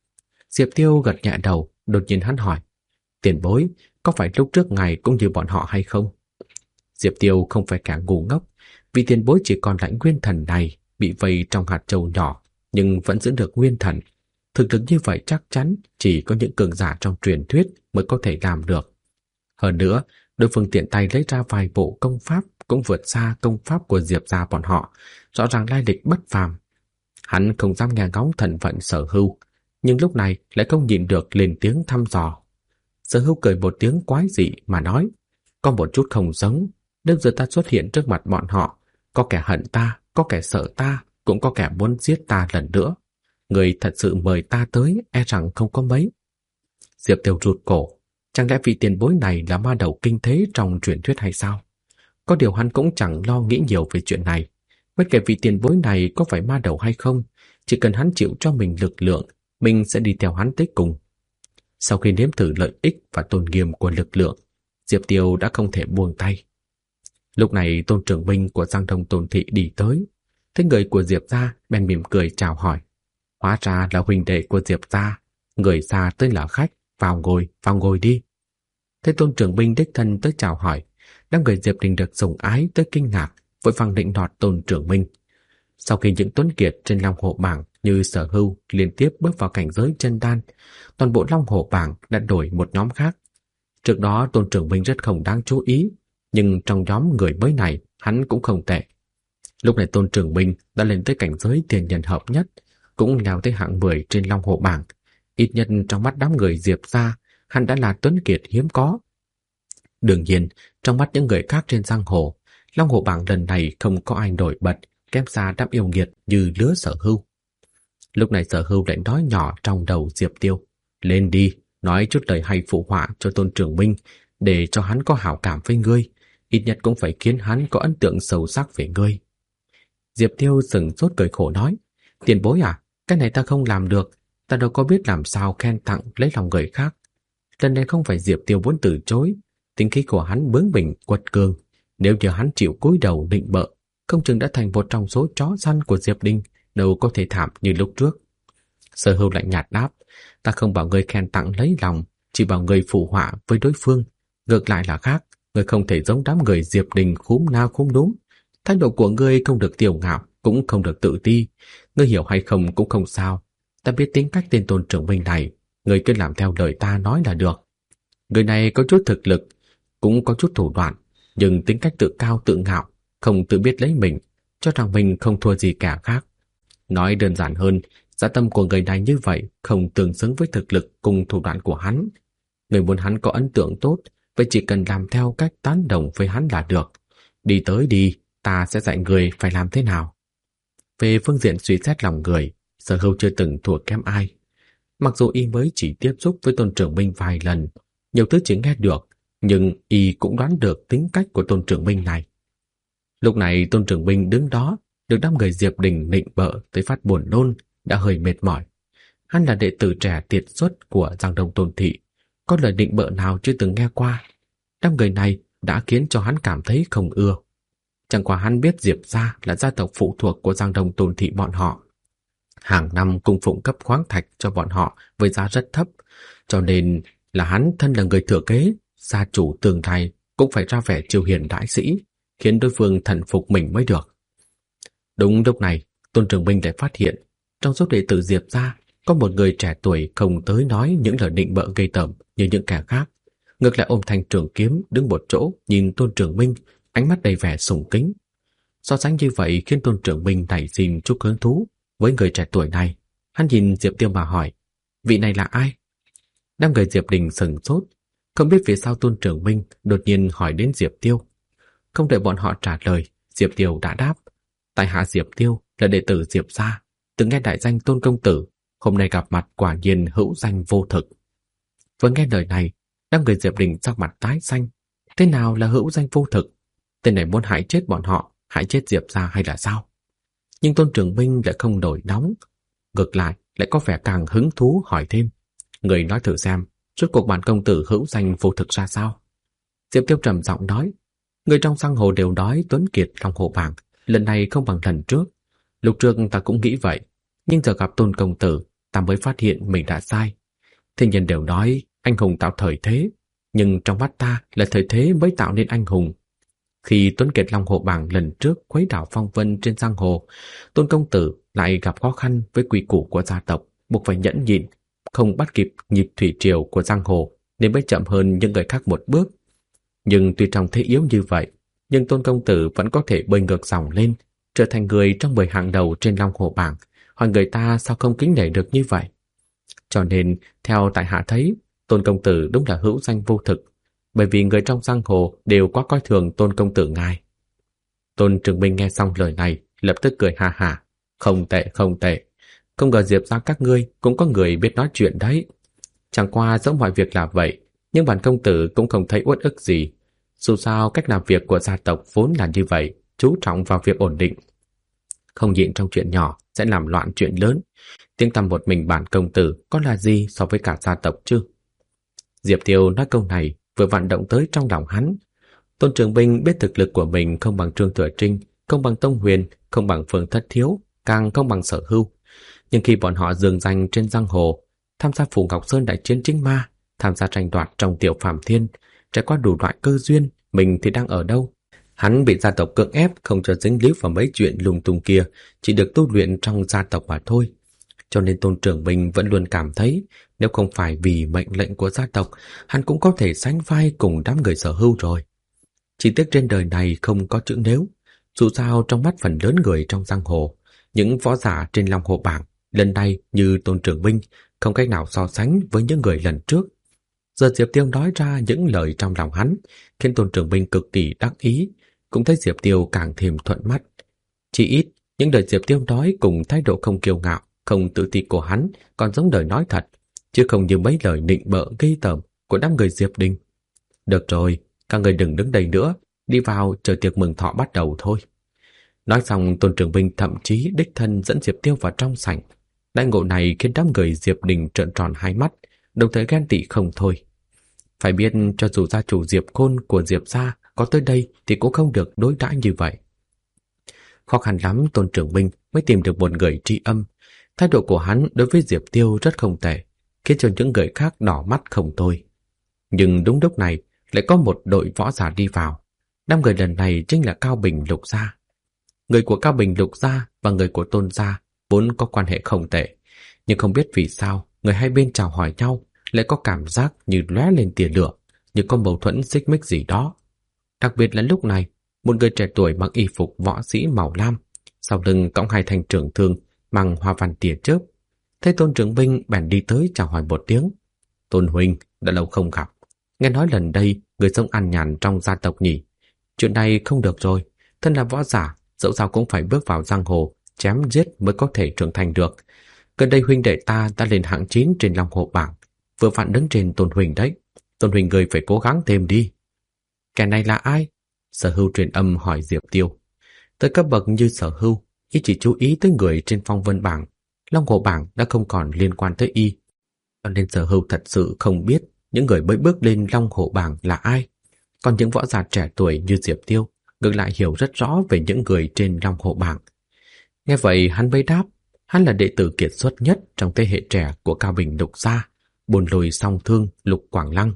Diệp Tiêu gật nhẹ đầu, đột nhiên hắn hỏi, tiền bối, có phải lúc trước ngài cũng như bọn họ hay không? Diệp Tiêu không phải kẻ ngu ngốc, vì tiền bối chỉ còn lại nguyên thần này bị vây trong hạt châu nhỏ, nhưng vẫn giữ được nguyên thần. Thực lực như vậy chắc chắn chỉ có những cường giả trong truyền thuyết mới có thể làm được. Hơn nữa, đối phương tiện tay lấy ra vài bộ công pháp cũng vượt xa công pháp của Diệp gia bọn họ, rõ ràng lai lịch bất phàm. Hắn không dám nghe ngóng thân phận Sở Hưu, nhưng lúc này lại không nhịn được lên tiếng thăm dò. Sở Hưu cười một tiếng quái dị mà nói, có một chút không giống, nếu giờ ta xuất hiện trước mặt bọn họ, có kẻ hận ta, có kẻ sợ ta, cũng có kẻ muốn giết ta lần nữa. Người thật sự mời ta tới e rằng không có mấy. Diệp Tiêu rụt cổ, chẳng lẽ vị tiền bối này là ma đầu kinh thế trong truyền thuyết hay sao? Có điều hắn cũng chẳng lo nghĩ nhiều về chuyện này. Bất kể vị tiền bối này có phải ma đầu hay không, chỉ cần hắn chịu cho mình lực lượng, mình sẽ đi theo hắn tới cùng. Sau khi nếm thử lợi ích và tôn nghiêm của lực lượng, Diệp Tiêu đã không thể buông tay. Lúc này Tôn trưởng binh của Giang Đông Tôn thị đi tới, thấy người của Diệp gia bèn mỉm cười chào hỏi. Hóa ra là huynh đệ của Diệp gia, người xa tới là khách, vào ngồi đi. Thấy Tôn trưởng binh đích thân tới chào hỏi, đám người Diệp Đình được sủng ái tới kinh ngạc, vội vàng định nọt Tôn trưởng binh. Sau khi những tuấn kiệt trên Long Hổ bảng như Sở Hưu liên tiếp bước vào cảnh giới chân đan, toàn bộ Long Hổ bảng đã đổi một nhóm khác. Trước đó Tôn trưởng binh rất không đáng chú ý, nhưng trong nhóm người mới này hắn cũng không tệ. Lúc này Tôn trưởng binh đã lên tới cảnh giới tiền nhân hợp nhất, cũng leo tới hạng 10 trên Long Hổ bảng. Ít nhất trong mắt đám người Diệp gia, hắn đã là tuấn kiệt hiếm có. Đương nhiên, trong mắt những người khác trên giang hồ, Long Hổ bảng lần này không có ai nổi bật, kém xa đám yêu nghiệt như lứa Sở Hưu. Lúc này Sở Hưu lại nói nhỏ trong đầu Diệp Tiêu, lên đi, nói chút lời hay phụ họa cho Tôn trưởng binh, để cho hắn có hảo cảm với ngươi, ít nhất cũng phải khiến hắn có ấn tượng sâu sắc về ngươi. Diệp Tiêu sững sốt cười khổ nói, tiền bối à, cái này ta không làm được, ta đâu có biết làm sao khen tặng lấy lòng người khác. Lần này không phải Diệp Tiêu muốn từ chối, tính khí của hắn bướng bỉnh quật cường, nếu như hắn chịu cúi đầu định bợ, không chừng đã thành một trong số chó săn của Diệp Đình, đâu có thể thảm như lúc trước. Sở Hưu lạnh nhạt đáp, ta không bảo ngươi khen tặng lấy lòng, chỉ bảo ngươi phụ họa với đối phương. Ngược lại là khác, ngươi không thể giống đám người Diệp Đình khúm na khúm núm. Thái độ của ngươi không được kiêu ngạo, cũng không được tự ti. Ngươi hiểu hay không cũng không sao. Ta biết tính cách tên Tôn trưởng binh này, ngươi cứ làm theo lời ta nói là được. Người này có chút thực lực, cũng có chút thủ đoạn, nhưng tính cách tự cao tự ngạo, không tự biết lấy mình, cho rằng mình không thua gì kẻ khác. Nói đơn giản hơn, dạ tâm của người này như vậy không tương xứng với thực lực cùng thủ đoạn của hắn. Người muốn hắn có ấn tượng tốt, vậy chỉ cần làm theo cách tán đồng với hắn là được. Đi tới đi, ta sẽ dạy người phải làm thế nào. Về phương diện suy xét lòng người, Sở Hưu chưa từng thua kém ai. Mặc dù y mới chỉ tiếp xúc với Tôn trưởng binh vài lần, nhiều thứ chỉ nghe được, nhưng y cũng đoán được tính cách của Tôn trưởng binh này. Lúc này Tôn trưởng binh đứng đó, được đám người Diệp Đình nịnh bợ tới phát buồn nôn, đã hơi mệt mỏi. Hắn là đệ tử trẻ kiệt xuất của Giang Đông Tôn thị, có lời nịnh bợ nào chưa từng nghe qua. Đám người này đã khiến cho hắn cảm thấy không ưa. Chẳng qua hắn biết Diệp gia là gia tộc phụ thuộc của Giang Đông Tôn thị bọn họ. Hàng năm cung phụng cấp khoáng thạch cho bọn họ với giá rất thấp, cho nên là hắn thân là người thừa kế, gia chủ tương lai cũng phải ra vẻ triều hiền đại sĩ, khiến đối phương thần phục mình mới được. Đúng lúc này, Tôn trưởng binh lại phát hiện, trong số đệ tử Diệp gia có một người trẻ tuổi không tới nói những lời nịnh bợ gây tởm như những kẻ khác, ngược lại ôm thanh trường kiếm đứng một chỗ nhìn Tôn trưởng binh, ánh mắt đầy vẻ sùng kính. So sánh như vậy khiến Tôn trưởng binh nảy sinh chút hứng thú với người trẻ tuổi này. Hắn nhìn Diệp Tiêu mà hỏi, vị này là ai? Đám người Diệp Đình sững sốt, không biết vì sao Tôn trưởng binh đột nhiên hỏi đến Diệp Tiêu. Không đợi bọn họ trả lời, Diệp Tiêu đã đáp, tại hạ Diệp Tiêu là đệ tử Diệp gia, từng nghe đại danh Tôn công tử, hôm nay gặp mặt quả nhiên hữu danh vô thực. Vừa nghe lời này, đám người Diệp Đình sắc mặt tái xanh. Thế nào là hữu danh vô thực? Tên này muốn hại chết bọn họ, hại chết Diệp gia hay là sao? Nhưng Tôn trưởng binh lại không nổi nóng, ngược lại lại có vẻ càng hứng thú hỏi thêm, người nói thử xem, rốt cuộc bản công tử hữu danh vô thực ra sao? Diệp Tiêu trầm giọng nói, người trong giang hồ đều nói tuấn kiệt Long Hổ bảng, lần này không bằng lần trước. Lúc trước ta cũng nghĩ vậy, nhưng giờ gặp Tôn công tử, ta mới phát hiện mình đã sai. Thiên nhân đều nói anh hùng tạo thời thế, nhưng trong mắt ta là thời thế mới tạo nên anh hùng. Khi Tuấn Kiệt Long Hồ Bảng lần trước khuấy đảo phong vân trên giang hồ, Tôn công tử lại gặp khó khăn với quy củ của gia tộc, buộc phải nhẫn nhịn, không bắt kịp nhịp thủy triều của giang hồ nên mới chậm hơn những người khác một bước. Nhưng tuy trong thế yếu như vậy, nhưng Tôn công tử vẫn có thể bơi ngược dòng lên, trở thành người trong 10 hàng đầu trên Long Hồ Bảng, hỏi người ta sao không kính nể được như vậy. Cho nên, theo tại hạ thấy, Tôn công tử đúng là hữu danh vô thực, bởi vì người trong giang hồ đều quá coi thường Tôn công tử ngài. Tôn Trường Minh nghe xong lời này, lập tức cười ha hả. Không tệ, không tệ. Không ngờ Diệp gia các ngươi cũng có người biết nói chuyện đấy. Chẳng qua giống mọi việc là vậy, nhưng bản công tử cũng không thấy uất ức gì. Dù sao cách làm việc của gia tộc vốn là như vậy, chú trọng vào việc ổn định. Không nhịn trong chuyện nhỏ sẽ làm loạn chuyện lớn. Tiếng tăm một mình bản công tử có là gì so với cả gia tộc chứ? Diệp Tiêu nói câu này vừa vận động tới trong lòng hắn. Tôn Trường Binh biết thực lực của mình không bằng Trương Thừa Trinh, không bằng Tông Huyền, không bằng Phương Thất Thiếu, càng không bằng Sở Hưu. Nhưng khi bọn họ dường danh trên giang hồ, tham gia Phủ Ngọc Sơn đại chiến chính ma, tham gia tranh đoạt trong Tiểu Phàm Thiên, trải qua đủ loại cơ duyên, mình thì đang ở đâu? Hắn bị gia tộc cưỡng ép không cho dính líu vào mấy chuyện lung tung kia, chỉ được tu luyện trong gia tộc mà thôi. Cho nên Tôn Trường Binh vẫn luôn cảm thấy nếu không phải vì mệnh lệnh của gia tộc, hắn cũng có thể sánh vai cùng đám người Sở Hưu rồi. Chỉ tiếc trên đời này không có chữ nếu. Dù sao trong mắt phần lớn người trong giang hồ, những võ giả trên Long Hồ Bảng lần này như Tôn Trường Binh không cách nào so sánh với những người lần trước. Giờ Diệp Tiêu nói ra những lời trong lòng hắn, khiến Tôn Trường Binh cực kỳ đắc ý, cũng thấy Diệp Tiêu càng thêm thuận mắt. Chỉ ít, những lời Diệp Tiêu nói cùng thái độ không kiêu ngạo, không tự ti của hắn còn giống lời nói thật, chứ không như mấy lời nịnh bợ gây tởm của đám người Diệp Đình. Được rồi, các người đừng đứng đây nữa, đi vào chờ tiệc mừng thọ bắt đầu thôi. Nói xong, Tôn Trường Binh thậm chí đích thân dẫn Diệp Tiêu vào trong sảnh. Đại ngộ này khiến đám người Diệp Đình trợn tròn hai mắt, đồng thời ghen tị không thôi. Phải biết cho dù gia chủ Diệp Khôn của Diệp gia có tới đây thì cũng không được đối đãi như vậy. Khó khăn lắm Tôn Trường Binh mới tìm được một người tri âm. Thái độ của hắn đối với Diệp Tiêu rất không tệ, khiến cho những người khác đỏ mắt không thôi. Nhưng đúng lúc này lại có một đội võ giả đi vào. Đám người lần này chính là Cao Bình Lục gia. Người của Cao Bình Lục gia và người của Tôn gia vốn có quan hệ không tệ, nhưng không biết vì sao người hai bên chào hỏi nhau lại có cảm giác như lóe lên tia lửa, như có mâu thuẫn xích mích gì đó. Đặc biệt là lúc này, một người trẻ tuổi mặc y phục võ sĩ màu lam, sau lưng cõng hai thanh trường thương mang hoa văn tia chớp. Thấy Tôn Trường Binh bèn đi tới chào hỏi một tiếng. Tôn huynh, đã lâu không gặp. Nghe nói lần đây người sống an nhàn trong gia tộc nhỉ? Chuyện này không được rồi. Thân là võ giả, dẫu sao cũng phải bước vào giang hồ, chém giết mới có thể trưởng thành được. Gần đây huynh đệ ta đã lên hạng 9 trên Long Hồ Bảng, vừa vặn đứng trên Tôn huynh đấy. Tôn huynh người phải cố gắng thêm đi. Kẻ này là ai? Sở Hưu truyền âm hỏi Diệp Tiêu. Tới cấp bậc như Sở Hưu, y chỉ chú ý tới người trên phong vân bảng. Long Hồ Bảng đã không còn liên quan tới y. Cho nên Sở Hưu thật sự không biết những người mới bước lên Long Hồ Bảng là ai. Còn những võ giả trẻ tuổi như Diệp Tiêu ngược lại hiểu rất rõ về những người trên Long Hồ Bảng. Nghe vậy hắn mới đáp, hắn là đệ tử kiệt xuất nhất trong thế hệ trẻ của Cao Bình Lục gia, Bồn Lùi Song Thương Lục Quảng Lăng.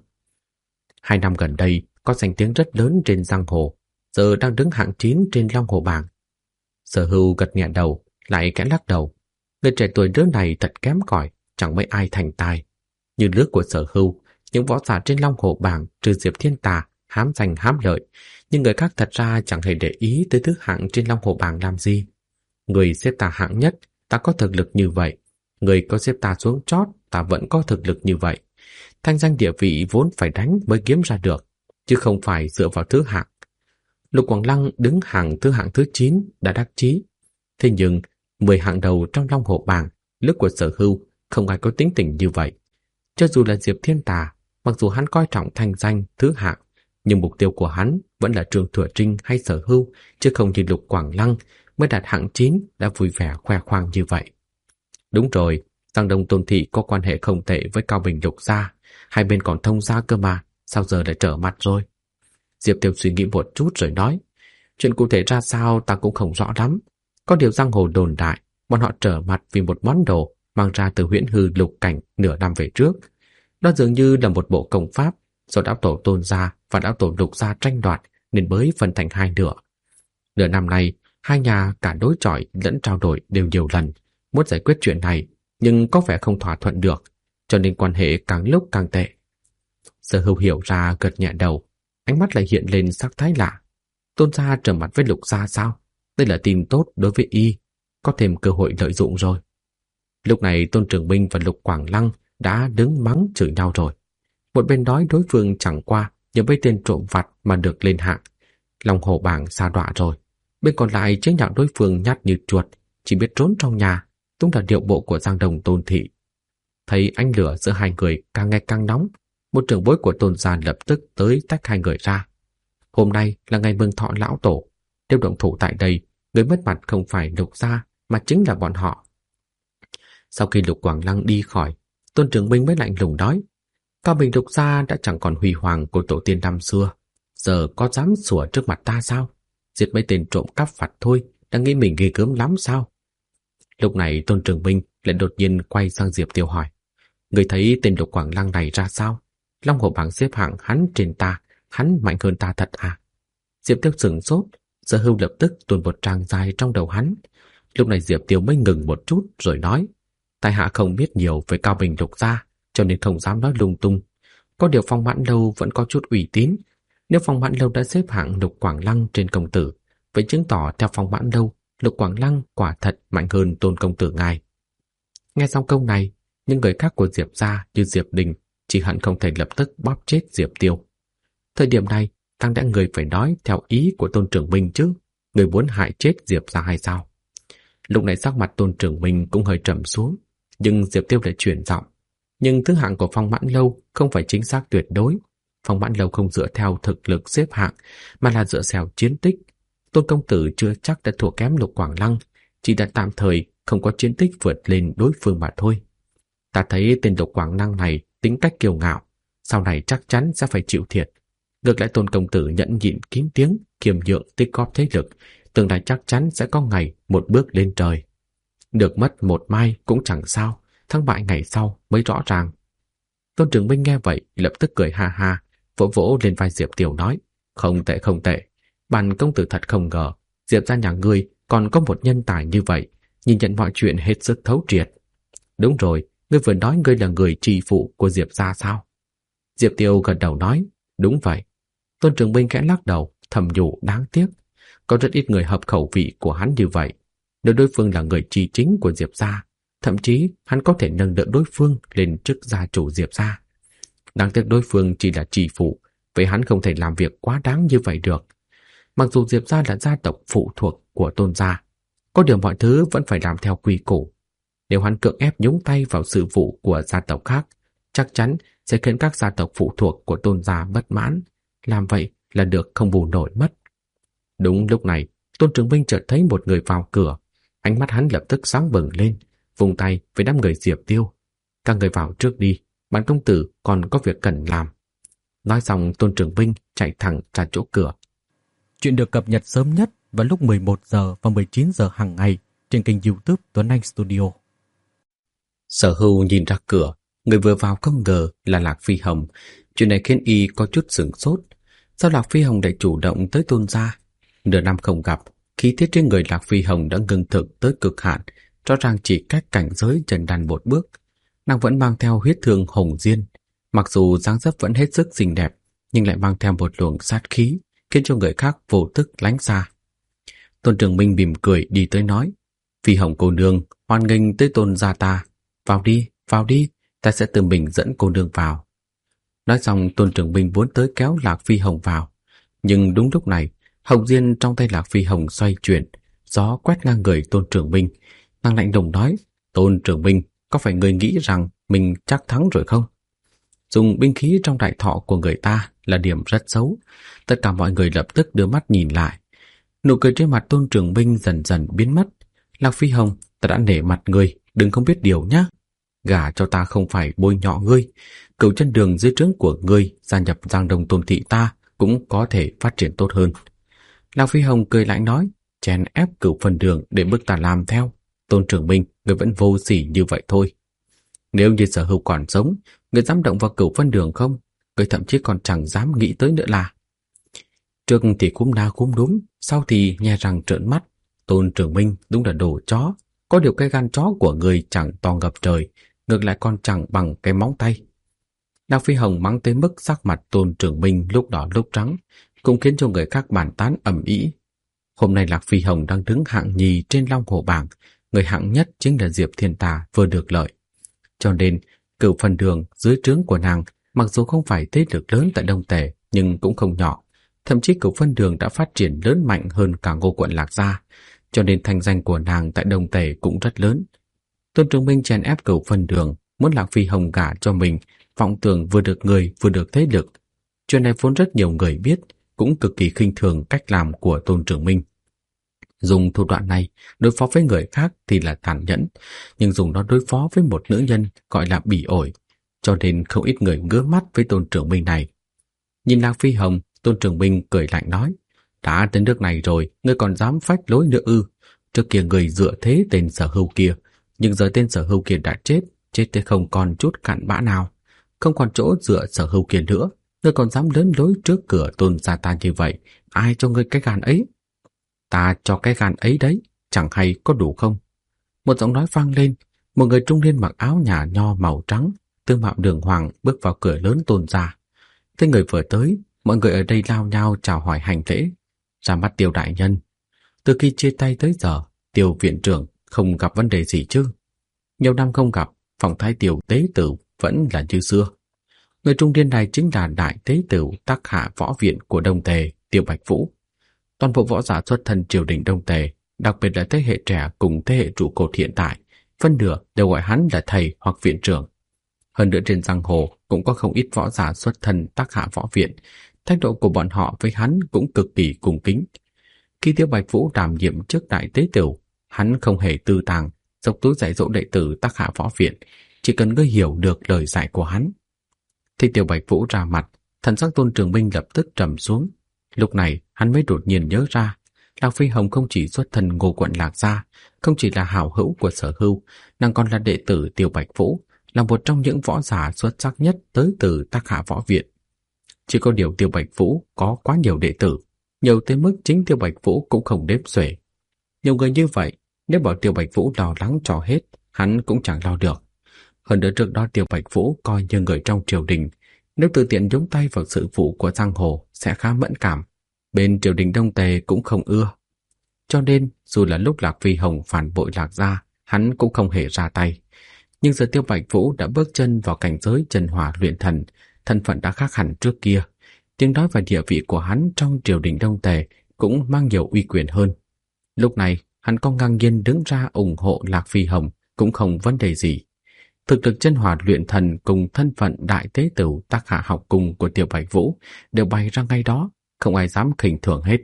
2 năm gần đây có danh tiếng rất lớn trên giang hồ, giờ đang đứng hạng 9 trên Long Hồ Bảng. Sở Hưu gật nhẹ đầu, lại khẽ lắc đầu. Người trẻ tuổi đứa này thật kém cỏi, chẳng mấy ai thành tài. Như lứa của Sở Hưu, những võ giả trên Long Hồ Bảng trừ Diệp Thiên Tà hám danh hám lợi, nhưng người khác thật ra chẳng hề để ý tới thứ hạng trên Long Hồ Bảng làm gì. Người xếp ta hạng nhất, ta có thực lực như vậy. Người có xếp ta xuống chót, ta vẫn có thực lực như vậy. Thanh danh địa vị vốn phải đánh mới kiếm ra được, chứ không phải dựa vào thứ hạng. Lục Quảng Lăng đứng hạng thứ 9 đã đắc chí. Thế nhưng 10 hạng đầu trong Long Hồ Bảng, lứa của Sở Hưu không ai có tính tình như vậy. Cho dù là Diệp Thiên Tà, mặc dù hắn coi trọng thanh danh thứ hạng, nhưng mục tiêu của hắn vẫn là Trương Thừa Trinh hay Sở Hưu, chứ không như Lục Quảng Lăng mới đạt hạng 9 đã vui vẻ khoe khoang như vậy. Đúng rồi, Giang Đông Tôn Thị có quan hệ không tệ với Cao Bình Lục gia, hai bên còn thông gia cơ mà, sao giờ lại trở mặt rồi? Diệp Tiêu suy nghĩ một chút rồi nói, chuyện cụ thể ra sao ta cũng không rõ lắm. Có điều giang hồ đồn đại, bọn họ trở mặt vì một món đồ mang ra từ Huyễn Hư Lục Cảnh nửa năm về trước. Đó dường như là một bộ công pháp do lão tổ Tôn gia và lão tổ Lục gia tranh đoạt nên mới phân thành hai nửa. Nửa năm nay, hai nhà cả đối chọi lẫn trao đổi đều nhiều lần, muốn giải quyết chuyện này nhưng có vẻ không thỏa thuận được, cho nên quan hệ càng lúc càng tệ. Sở Hưu hiểu ra gật nhẹ đầu, ánh mắt lại hiện lên sắc thái lạ. Tôn gia trầm mặt với Lục gia sao? Đây là tin tốt đối với y, có thêm cơ hội lợi dụng rồi. Lúc này Tôn Trường Minh và Lục Quảng Lăng đã đứng mắng chửi nhau rồi. Một bên nói đối phương chẳng qua nhờ với tên trộm vặt mà được lên hạng, lòng hổ bảng sa đọa rồi. Bên còn lại chế nhạo đối phương nhát như chuột, chỉ biết trốn trong nhà, đúng là điệu bộ của Giang Đồng Tôn thị. Thấy ánh lửa giữa hai người càng ngày càng nóng, một trưởng bối của Tôn gia lập tức tới tách hai người ra. Hôm nay là ngày mừng thọ lão tổ, nếu động thủ tại đây, người mất mặt không phải Lục gia mà chính là bọn họ. Sau khi Lục Quảng Lăng đi khỏi, Tôn Trường Minh mới lạnh lùng nói: Cao Bình Lục gia đã chẳng còn huy hoàng của tổ tiên năm xưa, giờ có dám sủa trước mặt ta sao? Giết mấy tên trộm cắp vặt thôi, đang nghĩ mình ghê gớm lắm sao? Lúc này Tôn Trường Minh lại đột nhiên quay sang Diệp Tiêu hỏi: Người thấy tên Lục Quảng Lăng này ra sao? Long Hổ bảng xếp hạng hắn trên ta, hắn mạnh hơn ta thật à? Diệp Tiêu sửng sốt, Sở Hưu lập tức tuôn một tràng dài trong đầu hắn. Lúc này Diệp Tiêu mới ngừng một chút rồi nói: tại hạ không biết nhiều về Cao Bình Lục gia, cho nên không dám nói lung tung. Có điều Phong Mãn Lâu vẫn có chút uy tín. Nếu Phong Mãn Lâu đã xếp hạng Lục Quảng Lăng trên công tử, vậy chứng tỏ theo Phong Mãn Lâu, Lục Quảng Lăng quả thật mạnh hơn Tôn công tử ngài. Nghe xong câu này, những người khác của Diệp gia như Diệp Đình chỉ hận không thể lập tức bóp chết Diệp Tiêu. Thời điểm này, tăng đã người phải nói theo ý của Tôn Trường Minh chứ, người muốn hại chết Diệp gia hay sao? Lúc này sắc mặt Tôn Trường Minh cũng hơi trầm xuống, nhưng Diệp Tiêu lại chuyển giọng: nhưng thứ hạng của Phong Mãn Lâu không phải chính xác tuyệt đối. Phong Mãn Lâu không dựa theo thực lực xếp hạng, mà là dựa theo chiến tích. Tôn công tử chưa chắc đã thua kém Lục Quảng Lăng, chỉ đã tạm thời không có chiến tích vượt lên đối phương mà thôi. Ta thấy tên Lục Quảng Lăng này tính cách kiêu ngạo, sau này chắc chắn sẽ phải chịu thiệt. Ngược lại Tôn công tử nhẫn nhịn kín tiếng, kiềm nhượng tích góp thế lực, tương lai chắc chắn sẽ có ngày một bước lên trời. Được mất một mai cũng chẳng sao, thắng bại ngày sau mới rõ ràng. Tôn Trường Minh nghe vậy lập tức cười ha ha, vỗ vỗ lên vai Diệp Tiêu nói: không tệ không tệ, bản công tử thật không ngờ Diệp gia nhà ngươi còn có một nhân tài như vậy, nhìn nhận mọi chuyện hết sức thấu triệt. Đúng rồi, ngươi vừa nói ngươi là người tri phụ của Diệp gia sao? Diệp Tiêu gật đầu nói: đúng vậy. Tôn Trường Minh khẽ lắc đầu, thầm nhủ đáng tiếc, có rất ít người hợp khẩu vị của hắn như vậy. Nếu đối phương là người tri chính của Diệp gia, thậm chí hắn có thể nâng đỡ đối phương lên chức gia chủ Diệp gia. Đáng tiếc đối phương chỉ là tri phụ, vậy hắn không thể làm việc quá đáng như vậy được. Mặc dù Diệp gia là gia tộc phụ thuộc của Tôn gia, có điều mọi thứ vẫn phải làm theo quy củ. Nếu hắn cưỡng ép nhúng tay vào sự vụ của gia tộc khác, chắc chắn sẽ khiến các gia tộc phụ thuộc của Tôn gia bất mãn. Làm vậy là được không bù nổi mất. Đúng lúc này, Tôn Trường Minh chợt thấy một người vào cửa. Ánh mắt hắn lập tức sáng bừng lên, vùng tay với đám người Diệp Tiêu: các người vào trước đi, bản công tử còn có việc cần làm. Nói xong Tôn Trường Minh chạy thẳng ra chỗ cửa. Chuyện được cập nhật sớm nhất vào lúc 11 giờ và 19 giờ hàng ngày trên kênh YouTube Tuấn Anh Studio. Sở Hưu nhìn ra cửa, người vừa vào không ngờ là Lạc Phi Hồng. Chuyện này khiến y có chút sửng sốt. Sao Lạc Phi Hồng lại chủ động tới Tôn gia? Nửa năm không gặp, khí thế trên người Lạc Phi Hồng đã ngưng thực tới cực hạn, rõ ràng chỉ cách cảnh giới Trần Đan một bước. Nàng vẫn mang theo huyết thương hồng diên, mặc dù dáng dấp vẫn hết sức xinh đẹp, nhưng lại mang theo một luồng sát khí, khiến cho người khác vô thức lánh xa. Tôn Trường Minh mỉm cười đi tới nói: Phi Hồng cô nương, hoan nghênh tới Tôn gia ta. Vào đi, ta sẽ tự mình dẫn cô nương vào. Nói xong Tôn Trường Minh muốn tới kéo Lạc Phi Hồng vào, nhưng đúng lúc này hồng diên trong tay Lạc Phi Hồng xoay chuyển, gió quét ngang người Tôn Trường Minh. Nàng lạnh lùng nói: Tôn Trường Minh, có phải người nghĩ rằng mình chắc thắng rồi không? Dùng binh khí trong đại thọ của người ta là điểm rất xấu. Tất cả mọi người lập tức đưa mắt nhìn lại. Nụ cười trên mặt Tôn Trường Minh dần dần biến mất. Lạc Phi Hồng, ta đã nể mặt ngươi, đừng không biết điều nhá. Gả cho ta không phải bôi nhọ ngươi. Cửu chân đường dưới trướng của ngươi gia nhập Giang Đông Tôn thị ta cũng có thể phát triển tốt hơn. Lạc Phi Hồng cười lại nói: chèn ép Cửu Phân Đường để bức ta làm theo. Tôn Trường Minh, ngươi vẫn vô sỉ như vậy thôi. Nếu như Sở Hưu còn sống, người dám động vào Cửu Vân Đường không? Người thậm chí còn chẳng dám nghĩ tới nữa là. Trước thì cúm na cúm đúng, sau thì nhe răng trợn mắt. Tôn Trường Minh đúng là đồ chó. Có điều cái gan chó của người chẳng to ngập trời, ngược lại còn chẳng bằng cái móng tay. Lạc Phi Hồng mắng tới mức sắc mặt Tôn Trường Minh lúc đỏ lúc trắng, cũng khiến cho người khác bàn tán ầm ĩ. Hôm nay Lạc Phi Hồng đang đứng hạng nhì trên Long Hổ bảng, người hạng nhất chính là Diệp Thiên Tà vừa được lợi. Cho nên, Cửu Vân Đường dưới trướng của nàng mặc dù không phải thế lực lớn tại Đông Tề nhưng cũng không nhỏ. Thậm chí Cửu Vân Đường đã phát triển lớn mạnh hơn cả Ngô quận Lạc Gia, cho nên thanh danh của nàng tại Đông Tề cũng rất lớn. Tôn Trường Minh chèn ép Cửu Vân Đường, muốn Lạc Phi Hồng gả cho mình, vọng tưởng vừa được người vừa được thế lực. Chuyện này vốn rất nhiều người biết, cũng cực kỳ khinh thường cách làm của Tôn Trường Minh. Dùng thủ đoạn này đối phó với người khác thì là tàn nhẫn, nhưng dùng nó đối phó với một nữ nhân gọi là bỉ ổi, cho nên không ít người ngứa mắt với Tôn Trường Minh này. Nhìn Lạc Phi Hồng, Tôn Trường Minh cười lạnh nói, đã đến nước này rồi, ngươi còn dám phách lối nữa ư? Trước kia người dựa thế tên Sở Hưu kia, nhưng giờ tên Sở Hưu kia đã chết, chết tới không còn chút cặn bã nào, không còn chỗ dựa Sở Hưu kia nữa. Ngươi còn dám lớn lối trước cửa Tôn gia ta như vậy, ai cho ngươi cái gan ấy? Ta cho cái gan ấy đấy, chẳng hay có đủ không? Một giọng nói vang lên, một người trung niên mặc áo nhà nho màu trắng, tương mạo đường hoàng bước vào cửa lớn Tôn gia. Thấy người vừa tới, mọi người ở đây lao nhau chào hỏi hành lễ. Ra mắt Tiêu đại nhân, từ khi chia tay tới giờ, Tiêu viện trưởng không gặp vấn đề gì chứ? Nhiều năm không gặp, phong thái Tiêu tế tử vẫn là như xưa. Người trung niên này chính là đại tế tử Tắc Hạ võ viện của Đông Tề, Tiêu Bạch Vũ. Toàn bộ võ giả xuất thân triều đình Đông Tề, đặc biệt là thế hệ trẻ cùng thế hệ trụ cột hiện tại, phân nửa đều gọi hắn là thầy hoặc viện trưởng. Hơn nữa trên giang hồ cũng có không ít võ giả xuất thân Tắc Hạ võ viện, thái độ của bọn họ với hắn cũng cực kỳ cung kính. Khi Tiêu Bạch Vũ đảm nhiệm chức đại tế tử, hắn không hề tư tàng, dốc túi dạy dỗ đệ tử Tắc Hạ võ viện, chỉ cần ngươi hiểu được lời dạy của hắn. Thì Tiêu Bạch Vũ ra mặt, thần sắc Tôn Trường Minh lập tức trầm xuống. Lúc này hắn mới đột nhiên nhớ ra, Lạc Phi Hồng không chỉ xuất thân Ngô quận Lạc Gia, không chỉ là hảo hữu của Sở Hưu, nàng còn là đệ tử Tiêu Bạch Vũ, là một trong những võ giả xuất sắc nhất tới từ Tắc Hạ võ viện. Chỉ có điều Tiêu Bạch Vũ có quá nhiều đệ tử, nhiều tới mức chính Tiêu Bạch Vũ cũng không đếm xuể. Nhiều người như vậy, nếu bảo Tiêu Bạch Vũ lo lắng cho hết, hắn cũng chẳng lo được. Hơn nữa trước đó Tiêu Bạch Vũ coi như người trong triều đình, nếu tự tiện nhúng tay vào sự vụ của giang hồ sẽ khá mẫn cảm. Bên triều đình Đông Tề cũng không ưa. Cho nên dù là lúc Lạc Phi Hồng phản bội Lạc Gia, hắn cũng không hề ra tay. Nhưng giờ Tiêu Bạch Vũ đã bước chân vào cảnh giới chân hỏa luyện thần, thân phận đã khác hẳn trước kia. Tiếng nói và địa vị của hắn trong triều đình Đông Tề cũng mang nhiều uy quyền hơn. Lúc này hắn có ngang nhiên đứng ra ủng hộ Lạc Phi Hồng cũng không vấn đề gì. Thực lực chân hỏa luyện thần cùng thân phận đại tế tử Tắc Hạ học cùng của Tiêu Bạch Vũ đều bày ra ngay đó, không ai dám khinh thường hết.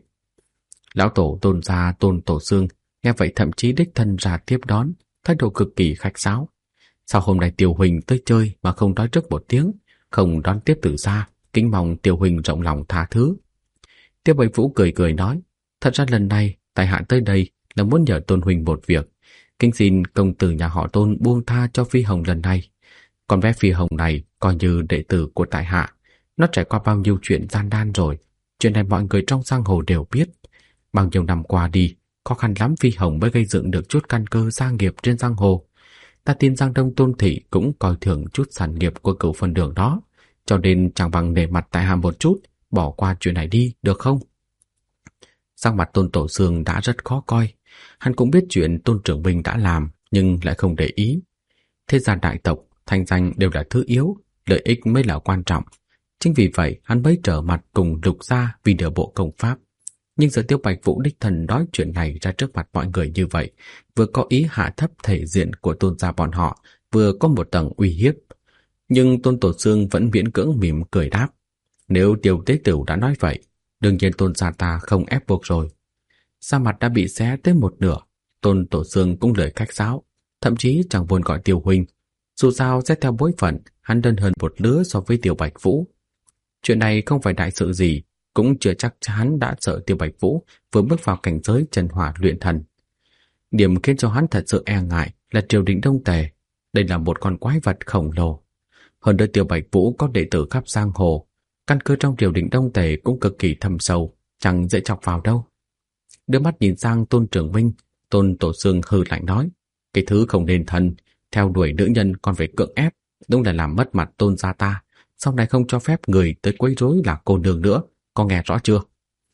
Lão tổ Tôn gia Tôn Tổ Xương nghe vậy thậm chí đích thân ra tiếp đón, thái độ cực kỳ khách sáo. Sao hôm nay Tiêu Huỳnh tới chơi mà không nói trước một tiếng, không đón tiếp từ xa, kính mong Tiêu Huỳnh rộng lòng tha thứ. Tiêu Bạch Vũ cười cười nói, thật ra lần này tại hạ tới đây là muốn nhờ Tôn Huỳnh một việc, kính xin công tử nhà họ Tôn buông tha cho Phi Hồng lần này. Con bé Phi Hồng này coi như đệ tử của tại hạ, nó trải qua bao nhiêu chuyện gian nan rồi, chuyện này mọi người trong giang hồ đều biết. Bao nhiêu năm qua đi, khó khăn lắm Phi Hồng mới gây dựng được chút căn cơ gia nghiệp trên giang hồ. Ta tin Giang Đông Tôn thị cũng coi thường chút sản nghiệp của Cửu Vân Đường đó, cho nên chẳng bằng nể mặt tại hạ một chút, bỏ qua chuyện này đi, được không? Sắc mặt Tôn Tổ Xương đã rất khó coi. Hắn cũng biết chuyện Tôn Trưởng Minh đã làm, nhưng lại không để ý. Thế gia đại tộc, thanh danh đều là thứ yếu, lợi ích mới là quan trọng. Chính vì vậy, hắn mới trở mặt cùng Lục gia vì nửa bộ công pháp. Nhưng giờ Tiêu Bạch Vũ đích thân nói chuyện này ra trước mặt mọi người như vậy, vừa có ý hạ thấp thể diện của Tôn gia bọn họ, vừa có một tầng uy hiếp. Nhưng Tôn Tổ Xương vẫn miễn cưỡng mỉm cười đáp, nếu Tiêu tế tử đã nói vậy, đương nhiên Tôn gia ta không ép buộc rồi. Da mặt đã bị xé tới một nửa, Tôn Tổ Xương cũng lời khách sáo, thậm chí chẳng buồn gọi Tiêu huynh. Dù sao xét theo bối phận, hắn đơn hơn một lứa so với Tiêu Bạch Vũ. Chuyện này không phải đại sự gì, cũng chưa chắc hắn đã sợ Tiêu Bạch Vũ vừa bước vào cảnh giới chân hỏa luyện thần. Điểm khiến cho hắn thật sự e ngại là triều đình Đông Tề. Đây là một con quái vật khổng lồ. Hơn nữa Tiêu Bạch Vũ có đệ tử khắp giang hồ, căn cứ trong triều đình Đông Tề cũng cực kỳ thâm sâu, chẳng dễ chọc vào đâu. Đưa mắt nhìn sang Tôn Trường Minh, Tôn Tổ Sương hừ lạnh nói, cái thứ không nên thân, theo đuổi nữ nhân còn phải cưỡng ép, đúng là làm mất mặt Tôn gia ta. Sau này không cho phép người tới quấy rối là cô nương nữa, có nghe rõ chưa?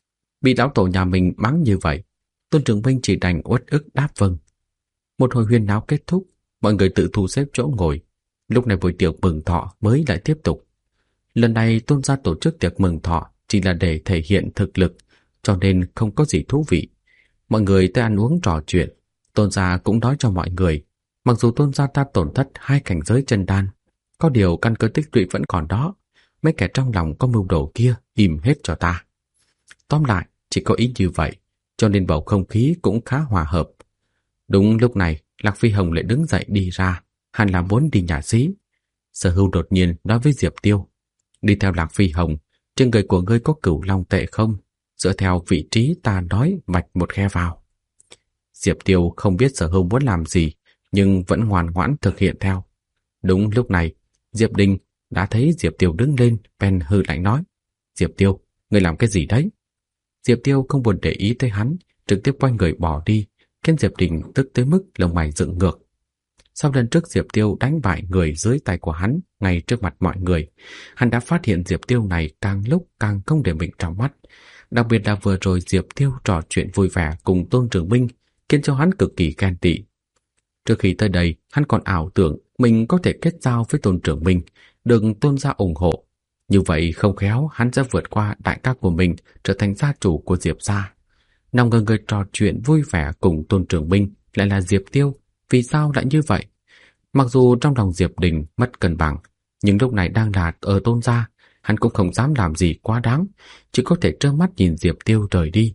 Bị lão tổ nhà mình mắng như vậy, Tôn Trường Minh chỉ đành uất ức đáp vâng. Một hồi huyên náo kết thúc, mọi người tự thu xếp chỗ ngồi. Lúc này buổi tiệc mừng thọ mới lại tiếp tục. Lần này Tôn gia tổ chức tiệc mừng thọ chỉ là để thể hiện thực lực, cho nên không có gì thú vị. Mọi người tới ăn uống trò chuyện. Tôn gia cũng nói cho mọi người, mặc dù Tôn gia ta tổn thất 2 cảnh giới chân đan, có điều căn cơ tích lũy vẫn còn đó. Mấy kẻ trong lòng có mưu đồ kia im hết cho ta. Tóm lại, chỉ có ý như vậy, cho nên bầu không khí cũng khá hòa hợp. Đúng lúc này, Lạc Phi Hồng lại đứng dậy đi ra, hẳn là muốn đi nhà xí. Sở Hưu đột nhiên nói với Diệp Tiêu, đi theo Lạc Phi Hồng, trên người của ngươi có cửu long tệ không? Dựa theo vị trí ta nói vạch một khe vào. Diệp Tiêu không biết Sở Hưu muốn làm gì, nhưng vẫn ngoan ngoãn thực hiện theo. Đúng lúc này, Diệp Đình đã thấy Diệp Tiêu đứng lên, bèn hừ lạnh nói, Diệp Tiêu, ngươi làm cái gì đấy? Diệp Tiêu không buồn để ý tới hắn, trực tiếp quay người bỏ đi, khiến Diệp Đình tức tới mức lông mày dựng ngược. Sau lần trước Diệp Tiêu đánh bại người dưới tay của hắn ngay trước mặt mọi người, hắn đã phát hiện Diệp Tiêu này càng lúc càng không để mình trong mắt. Đặc biệt là vừa rồi Diệp Tiêu trò chuyện vui vẻ cùng Tôn Trường Minh, khiến cho hắn cực kỳ ghen tị. Trước khi tới đây, hắn còn ảo tưởng mình có thể kết giao với Tôn Trường Minh, được Tôn gia ủng hộ. Như vậy không khéo hắn sẽ vượt qua đại ca của mình, trở thành gia chủ của Diệp gia. Nào ngờ người trò chuyện vui vẻ cùng Tôn Trường Minh lại là Diệp Tiêu. Vì sao lại như vậy? Mặc dù trong lòng Diệp Đình mất cân bằng, nhưng lúc này đang là ở Tôn gia, hắn cũng không dám làm gì quá đáng, chỉ có thể trơ mắt nhìn Diệp Tiêu rời đi.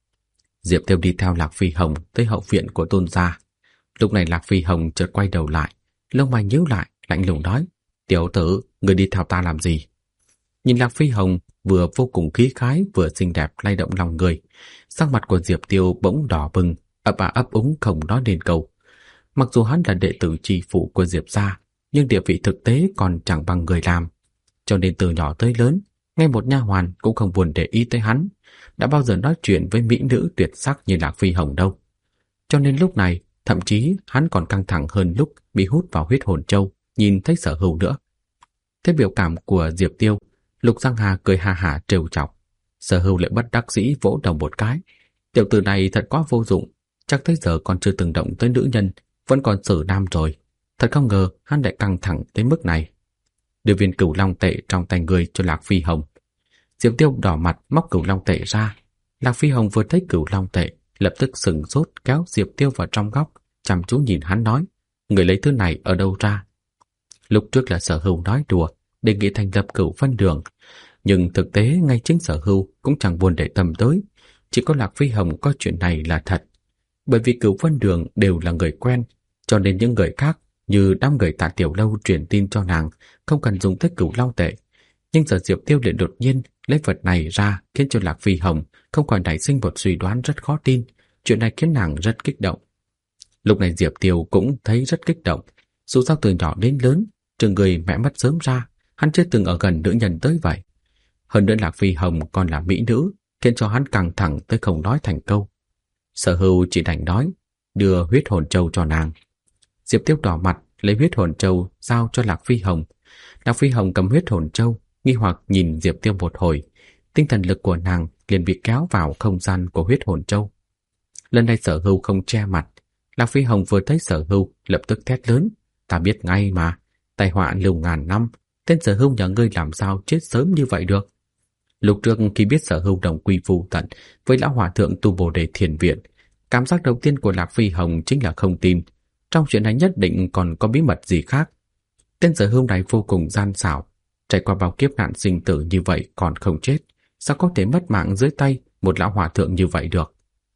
Diệp Tiêu đi theo Lạc Phi Hồng tới hậu viện của Tôn gia. Lúc này Lạc Phi Hồng chợt quay đầu lại, lông mày nhíu lại, lạnh lùng nói, tiểu tử, người đi theo ta làm gì? Nhìn Lạc Phi Hồng vừa vô cùng khí khái vừa xinh đẹp lay động lòng người, sắc mặt của Diệp Tiêu bỗng đỏ bừng, ấp úng không nói nên câu. Mặc dù hắn là đệ tử tri phủ của Diệp gia, nhưng địa vị thực tế còn chẳng bằng người làm, cho nên từ nhỏ tới lớn, ngay một nha hoàn cũng không buồn để ý tới hắn, đã bao giờ nói chuyện với mỹ nữ tuyệt sắc như Lạc Phi Hồng đâu. Cho nên lúc này, thậm chí hắn còn căng thẳng hơn lúc bị hút vào huyết hồn châu, nhìn thấy Sở Hưu nữa. Thế biểu cảm của Diệp Tiêu, Lục Giang Hà cười ha hả trêu chọc. Sở Hưu lại bất đắc dĩ vỗ đầu một cái. Tiểu tử này thật quá vô dụng, chắc tới giờ còn chưa từng động tới nữ nhân, vẫn còn xử nam rồi. Thật không ngờ hắn lại căng thẳng tới mức này. Đưa viên cửu long tệ trong tay người cho Lạc Phi Hồng. Diệp Tiêu đỏ mặt móc cửu long tệ ra. Lạc Phi Hồng vừa thấy cửu long tệ, lập tức sừng sốt kéo Diệp Tiêu vào trong góc, chăm chú nhìn hắn nói, người lấy thứ này ở đâu ra? Lúc trước là Sở Hưu nói đùa, đề nghị thành lập Cửu Vân Đường, nhưng thực tế ngay chính Sở Hưu cũng chẳng buồn để tâm tới, chỉ có Lạc Phi Hồng có chuyện này là thật. Bởi vì Cửu Vân Đường đều là người quen, cho nên những người khác như đám người Tạ Tiểu Lâu truyền tin cho nàng không cần dùng tới cửu long tệ. Nhưng giờ Diệp Tiêu lại đột nhiên lấy vật này ra, khiến cho Lạc Phi Hồng không khỏi nảy sinh một suy đoán rất khó tin. Chuyện này khiến nàng rất kích động. Lúc này Diệp Tiêu cũng thấy rất kích động. Dù sao từ nhỏ đến lớn, trừ người mẹ mất sớm ra, hắn chưa từng ở gần nữ nhân tới vậy. Hơn nữa Lạc Phi Hồng còn là mỹ nữ, khiến cho hắn căng thẳng tới không nói thành câu. Sở Hưu chỉ đành nói, đưa huyết hồn châu cho nàng. Diệp Tiêu đỏ mặt lấy huyết hồn châu giao cho Lạc Phi Hồng. Lạc Phi Hồng cầm huyết hồn châu, nghi hoặc nhìn Diệp Tiêu một hồi, tinh thần lực của nàng liền bị kéo vào không gian của huyết hồn châu. Lần này Sở Hưu không che mặt. Lạc Phi Hồng vừa thấy Sở Hưu lập tức thét lớn, ta biết ngay mà, tai họa lưu ngàn năm, tên Sở Hưu nhà ngươi làm sao chết sớm như vậy được? Lúc trước khi biết Sở Hưu đồng quy vu tận với lão hòa thượng tu Bồ Đề Thiền Viện, cảm giác đầu tiên của Lạc Phi Hồng chính là không tin. Trong chuyện này nhất định còn có bí mật gì khác. Tên Sở Hưu này vô cùng gian xảo, trải qua bao kiếp nạn sinh tử như vậy còn không chết, sao có thể mất mạng dưới tay một lão hòa thượng như vậy được?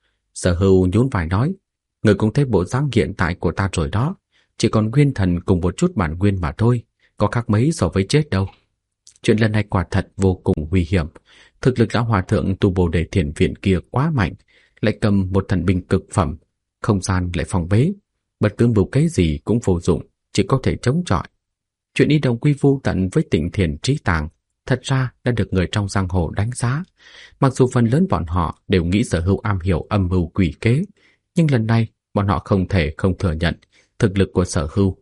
Sở Hưu nhún vai nói, người cũng thấy bộ dáng hiện tại của ta rồi đó, chỉ còn nguyên thần cùng một chút bản nguyên mà thôi, có khác mấy so với chết đâu. Chuyện lần này quả thật vô cùng nguy hiểm. Thực lực lão hòa thượng tu Bồ Đề Thiền Viện kia quá mạnh, lại cầm một thần binh cực phẩm, không gian lại phòng bế, bất cứ mưu kế gì cũng vô dụng, chỉ có thể chống chọi. Chuyện y đồng quy vu tận với Tịnh Thiền Trí Tàng thật ra đã được người trong giang hồ đánh giá. Mặc dù phần lớn bọn họ đều nghĩ Sở Hưu am hiểu âm mưu quỷ kế, nhưng lần này bọn họ không thể không thừa nhận thực lực của Sở Hưu.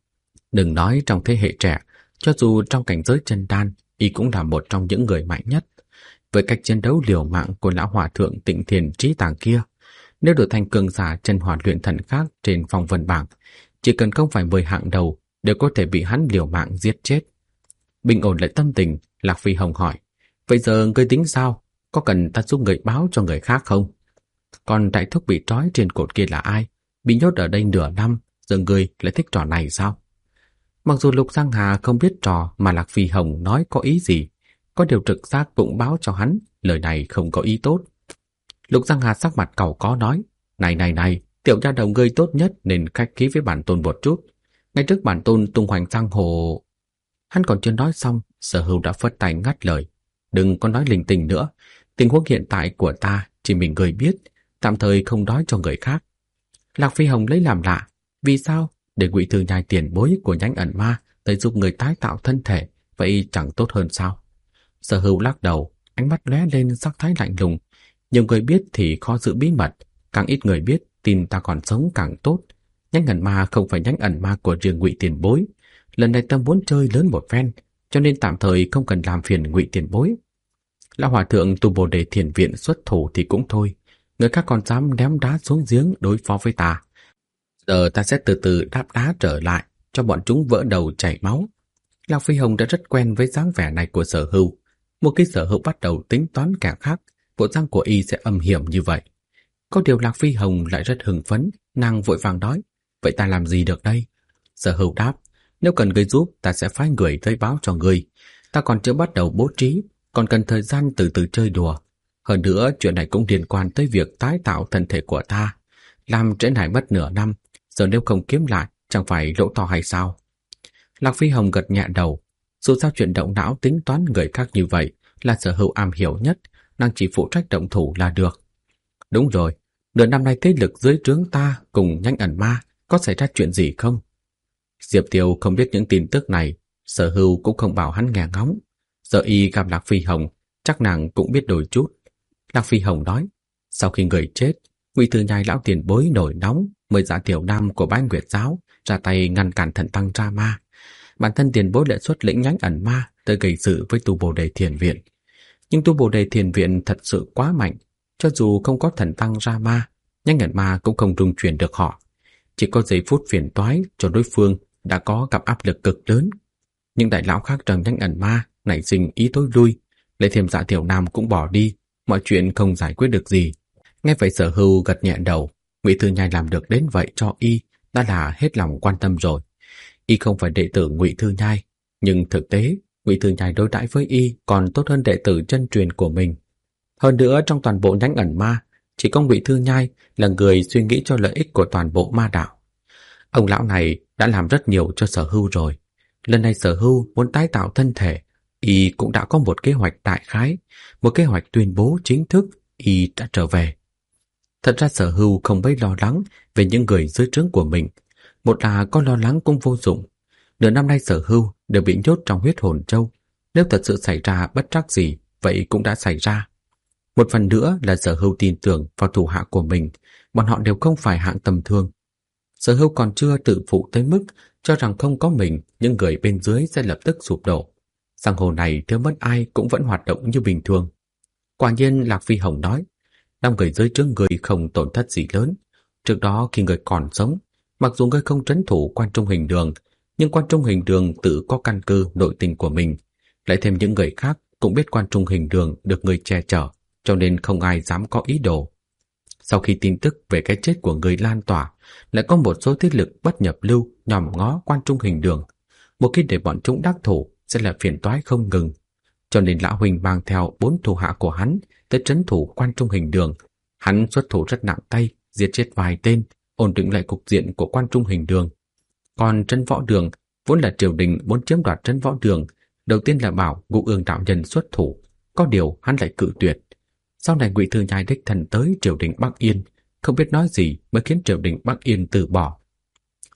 Đừng nói trong thế hệ trẻ, cho dù trong cảnh giới chân đan, y cũng là một trong những người mạnh nhất. Với cách chiến đấu liều mạng của lão hòa thượng Tịnh Thiền Trí Tàng kia, nếu đổi thành cường giả chân hỏa luyện thần khác trên phong vân bảng, chỉ cần không phải 10 hạng đầu đều có thể bị hắn liều mạng giết chết. Bình ổn lại tâm tình, Lạc Phi Hồng hỏi, vậy giờ ngươi tính sao? Có cần ta giúp người báo cho người khác không? Còn đại thúc bị trói trên cột kia là ai? Bị nhốt ở đây nửa năm, giờ ngươi lại thích trò này sao? Mặc dù Lục Giang Hà không biết trò mà Lạc Phi Hồng nói có ý gì, có điều trực giác cũng báo cho hắn lời này không có ý tốt. Lục Giang Hà sắc mặt cau có nói, này, tiểu nha đầu ngươi tốt nhất nên khách khí với bản tôn một chút. Ngay trước bản tôn tung hoành giang hồ. Hắn còn chưa nói xong, Sở Hưu đã phất tay ngắt lời. Đừng có nói linh tinh nữa. Tình huống hiện tại của ta chỉ mình người biết, tạm thời không nói cho người khác. Lạc Phi Hồng lấy làm lạ. Vì sao? Để Ngụy Thư Nhai tiền bối của nhánh ẩn ma tới giúp người tái tạo thân thể, vậy chẳng tốt hơn sao? Sở Hưu lắc đầu, ánh mắt lóe lên sắc thái lạnh lùng. Nhiều người biết thì khó giữ bí mật, càng ít người biết tin ta còn sống càng tốt. Nhánh ẩn ma không phải nhánh ẩn ma của riêng Ngụy tiền bối. Lần này ta muốn chơi lớn một phen, cho nên tạm thời không cần làm phiền Ngụy tiền bối. Lão hòa thượng tu Bồ Đề Thiền Viện xuất thủ thì cũng thôi, người khác còn dám ném đá xuống giếng đối phó với ta. Giờ ta sẽ từ từ đáp đá trở lại, cho bọn chúng vỡ đầu chảy máu. Lạc Phi Hồng đã rất quen với dáng vẻ này của Sở Hưu. Một khi Sở Hưu bắt đầu tính toán kẻ khác, bộ dáng của y sẽ âm hiểm như vậy. Có điều Lạc Phi Hồng lại rất hưng phấn, nàng vội vàng nói, vậy ta làm gì được đây? Sở Hưu đáp, nếu cần người giúp ta sẽ phái người tới báo cho người. Ta còn chưa bắt đầu bố trí, còn cần thời gian từ từ chơi đùa. Hơn nữa chuyện này cũng liên quan tới việc tái tạo thân thể của ta. Làm trễ nải mất nửa năm, giờ nếu không kiếm lại chẳng phải lỗ to hay sao? Lạc Phi Hồng gật nhẹ đầu. Dù sao chuyện động não tính toán người khác như vậy là Sở Hưu am hiểu nhất, nàng chỉ phụ trách động thủ là được. Đúng rồi, nửa năm nay thế lực dưới trướng ta cùng nhánh ẩn ma có xảy ra chuyện gì không? Diệp Tiêu không biết những tin tức này, Sở Hưu cũng không bảo hắn nghe ngóng. Giờ y gặp Lạc Phi Hồng, chắc nàng cũng biết đôi chút. Lạc Phi Hồng nói, sau khi người chết, Ngụy Thư Nhai lão tiền bối nổi nóng mời Dạ Tiểu Nam của Bái Nguyệt giáo ra tay ngăn cản thần tăng ra ma. Bản thân tiền bối lại xuất lĩnh nhánh ẩn ma tới gây sự với tu Bồ Đề Thiền Viện. Nhưng tu Bồ Đề Thiền Viện thật sự quá mạnh, cho dù không có thần tăng ra ma, nhánh ẩn ma cũng không rung chuyển được họ. Chỉ có giây phút phiền toái cho đối phương đã có gặp áp lực cực lớn. Nhưng đại lão khác trong nhánh ẩn ma nảy sinh ý tối lui, lại thêm Dạ Tiểu Nam cũng bỏ đi, mọi chuyện không giải quyết được gì. Nghe vậy Sở Hưu gật nhẹ đầu, Ngụy Thư Nhai làm được đến vậy cho y đã là hết lòng quan tâm rồi. Y không phải đệ tử Ngụy Thư Nhai, nhưng thực tế Ngụy Thư Nhai đối đãi với y còn tốt hơn đệ tử chân truyền của mình. Hơn nữa trong toàn bộ nhánh ẩn ma, chỉ có Ngụy Thư Nhai là người suy nghĩ cho lợi ích của toàn bộ ma đạo. Ông lão này đã làm rất nhiều cho Sở Hưu rồi. Lần này Sở Hưu muốn tái tạo thân thể, y cũng đã có một kế hoạch đại khái, một kế hoạch tuyên bố chính thức y đã trở về. Thật ra Sở Hưu không mấy lo lắng về những người dưới trướng của mình. Một là có lo lắng cũng vô dụng. Nửa năm nay Sở Hưu đều bị nhốt trong huyết hồn châu. Nếu thật sự xảy ra bất trắc gì, vậy cũng đã xảy ra. Một phần nữa là Sở Hưu tin tưởng vào thủ hạ của mình, bọn họ đều không phải hạng tầm thường. Sở Hưu còn chưa tự phụ tới mức cho rằng không có mình, những người bên dưới sẽ lập tức sụp đổ. Giang hồ này thiếu mất ai cũng vẫn hoạt động như bình thường. Quả nhiên Lạc Phi Hồng nói, 5 người dưới trướng người không tổn thất gì lớn. Trước đó khi người còn sống, mặc dù người không trấn thủ Quan Trung Hình Đường, nhưng Quan Trung Hình Đường tự có căn cơ nội tình của mình. Lại thêm những người khác cũng biết Quan Trung Hình Đường được người che chở, cho nên không ai dám có ý đồ. Sau khi tin tức về cái chết của người lan tỏa, lại có một số thế lực bất nhập lưu nhòm ngó Quan Trung Hình Đường. Một khi để bọn chúng đắc thủ sẽ là phiền toái không ngừng. Cho nên Lão Huỳnh mang theo 4 thủ hạ của hắn tới trấn thủ Quan Trung Hình Đường. Hắn xuất thủ rất nặng tay, giết chết vài tên, ổn định lại cục diện của Quan Trung Hình Đường. Còn Trấn Võ Đường, vốn là triều đình muốn chiếm đoạt Trấn Võ Đường, đầu tiên là bảo Ngũ Ương đạo nhân xuất thủ, có điều hắn lại cự tuyệt. Sau này Ngụy Thư Nhai đích thân tới triều đình Bắc Yên, không biết nói gì mới khiến triều đình Bắc Yên từ bỏ.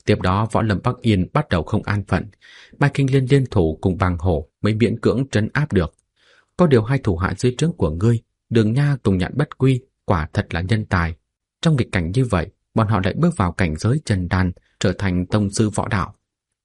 Tiếp đó võ lâm Bắc Yên bắt đầu không an phận, Mai Kinh Liên liên thủ cùng Bàng Hổ mới miễn cưỡng trấn áp được. Có điều hai thủ hạ dưới trướng của ngươi, Đường Nha cùng Nhạn Bất Quy, quả thật là nhân tài. Trong nghịch cảnh như vậy, bọn họ lại bước vào cảnh giới trần đan, trở thành tông sư võ đạo.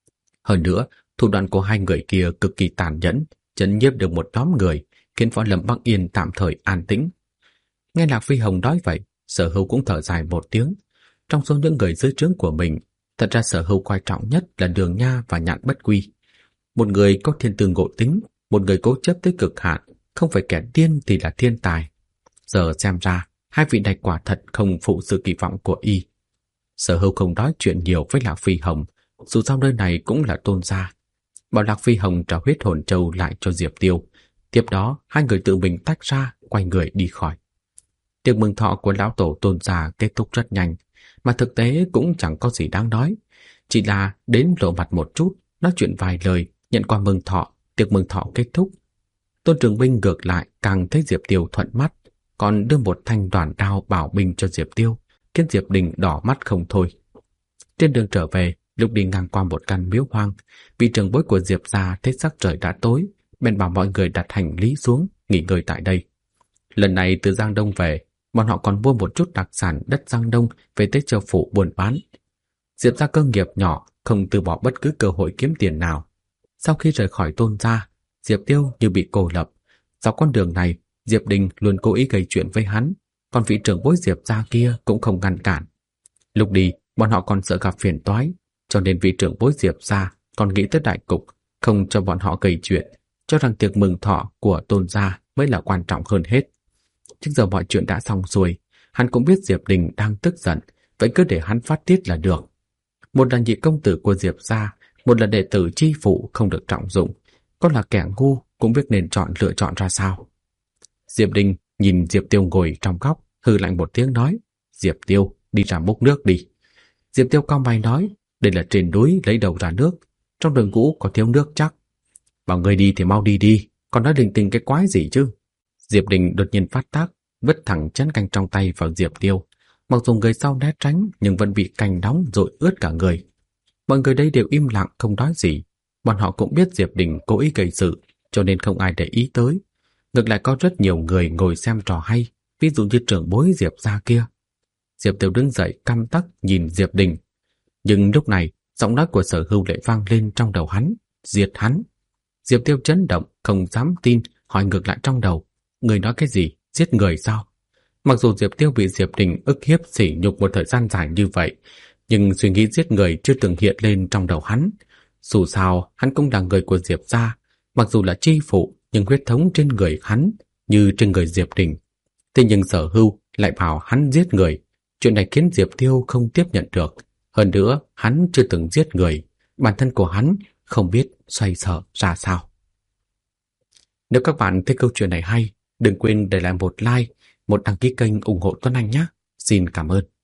Hơn nữa, thủ đoạn của hai người kia cực kỳ tàn nhẫn, chấn nhiếp được một nhóm người, khiến võ lâm Bắc Yên tạm thời an tĩnh. Nghe Lạc Phi Hồng nói vậy, Sở Hưu cũng thở dài một tiếng. Trong số những người dưới trướng của mình, thật ra Sở Hưu quan trọng nhất là Đường Nha và Nhạn Bất Quy. Một người có thiên tư ngộ tính, một người cố chấp tới cực hạn, không phải kẻ điên thì là thiên tài. Giờ xem ra, hai vị này quả thật không phụ sự kỳ vọng của y. Sở Hưu không nói chuyện nhiều với Lạc Phi Hồng, dù sao nơi này cũng là Tôn gia. Bảo Lạc Phi Hồng trả huyết hồn châu lại cho Diệp Tiêu. Tiếp đó, hai người tự mình tách ra, quay người đi khỏi. Tiệc mừng thọ của lão tổ Tôn gia kết thúc rất nhanh, mà thực tế cũng chẳng có gì đáng nói. Chỉ là đến lộ mặt một chút, nói chuyện vài lời, nhận quà mừng thọ, tiệc mừng thọ kết thúc. Tôn Trường Binh ngược lại càng thấy Diệp Tiêu thuận mắt, còn đưa một thanh đoàn đao bảo binh cho Diệp Tiêu, khiến Diệp Đình đỏ mắt không thôi. Trên đường trở về, lúc đi ngang qua một căn miếu hoang, vị trưởng bối của Diệp gia thấy sắc trời đã tối, bèn bảo mọi người đặt hành lý xuống, nghỉ ngơi tại đây. Lần này từ Giang Đông về, bọn họ còn mua một chút đặc sản đất Giang Đông về tới Châu Phủ buôn bán. Diệp gia cơ nghiệp nhỏ, không từ bỏ bất cứ cơ hội kiếm tiền nào. Sau khi rời khỏi Tôn gia, Diệp Tiêu như bị cô lập. Dọc con đường này, Diệp Đình luôn cố ý gây chuyện với hắn, còn vị trưởng bối Diệp gia kia cũng không ngăn cản. Lúc đi, bọn họ còn sợ gặp phiền toái, cho nên vị trưởng bối Diệp gia còn nghĩ tới đại cục, không cho bọn họ gây chuyện, cho rằng tiệc mừng thọ của Tôn gia mới là quan trọng hơn hết. Nhưng giờ mọi chuyện đã xong xuôi, hắn cũng biết Diệp Đình đang tức giận, vậy cứ để hắn phát tiết là được. Một là nhị công tử của Diệp gia, một là đệ tử chi phụ không được trọng dụng, có là kẻ ngu cũng biết nên lựa chọn ra sao. Diệp Đình nhìn Diệp Tiêu ngồi trong góc, hừ lạnh một tiếng nói, Diệp Tiêu, đi ra múc nước đi. Diệp Tiêu cau mày nói, đây là trên núi lấy đầu ra nước, trong đường ngũ có thiếu nước chắc. Bảo người đi thì mau đi đi, còn nói linh tinh cái quái gì chứ. Diệp Đình đột nhiên phát tác, vứt thẳng chén canh trong tay vào Diệp Tiêu. Mặc dù người sau né tránh nhưng vẫn bị canh nóng dội ướt cả người. Mọi người đây đều im lặng không nói gì. Bọn họ cũng biết Diệp Đình cố ý gây sự, cho nên không ai để ý tới. Ngược lại có rất nhiều người ngồi xem trò hay, ví dụ như trưởng bối Diệp gia kia. Diệp Tiêu đứng dậy căm tắc nhìn Diệp Đình. Nhưng lúc này, giọng nói của Sở Hưu lại vang lên trong đầu hắn, diệt hắn. Diệp Tiêu chấn động, không dám tin, hỏi ngược lại trong đầu, người nói cái gì, giết người sao? Mặc dù Diệp Tiêu bị Diệp Đình ức hiếp sỉ nhục một thời gian dài như vậy, nhưng suy nghĩ giết người chưa từng hiện lên trong đầu hắn. Dù sao, hắn cũng là người của Diệp gia, mặc dù là chi phụ, nhưng huyết thống trên người hắn như trên người Diệp Đình. Thế nhưng Sở Hưu lại bảo hắn giết người, chuyện này khiến Diệp Tiêu không tiếp nhận được. Hơn nữa, hắn chưa từng giết người, bản thân của hắn không biết xoay sở ra sao. Nếu các bạn thấy câu chuyện này hay, đừng quên để lại một like, một đăng ký kênh ủng hộ Tuấn Anh nhé. Xin cảm ơn.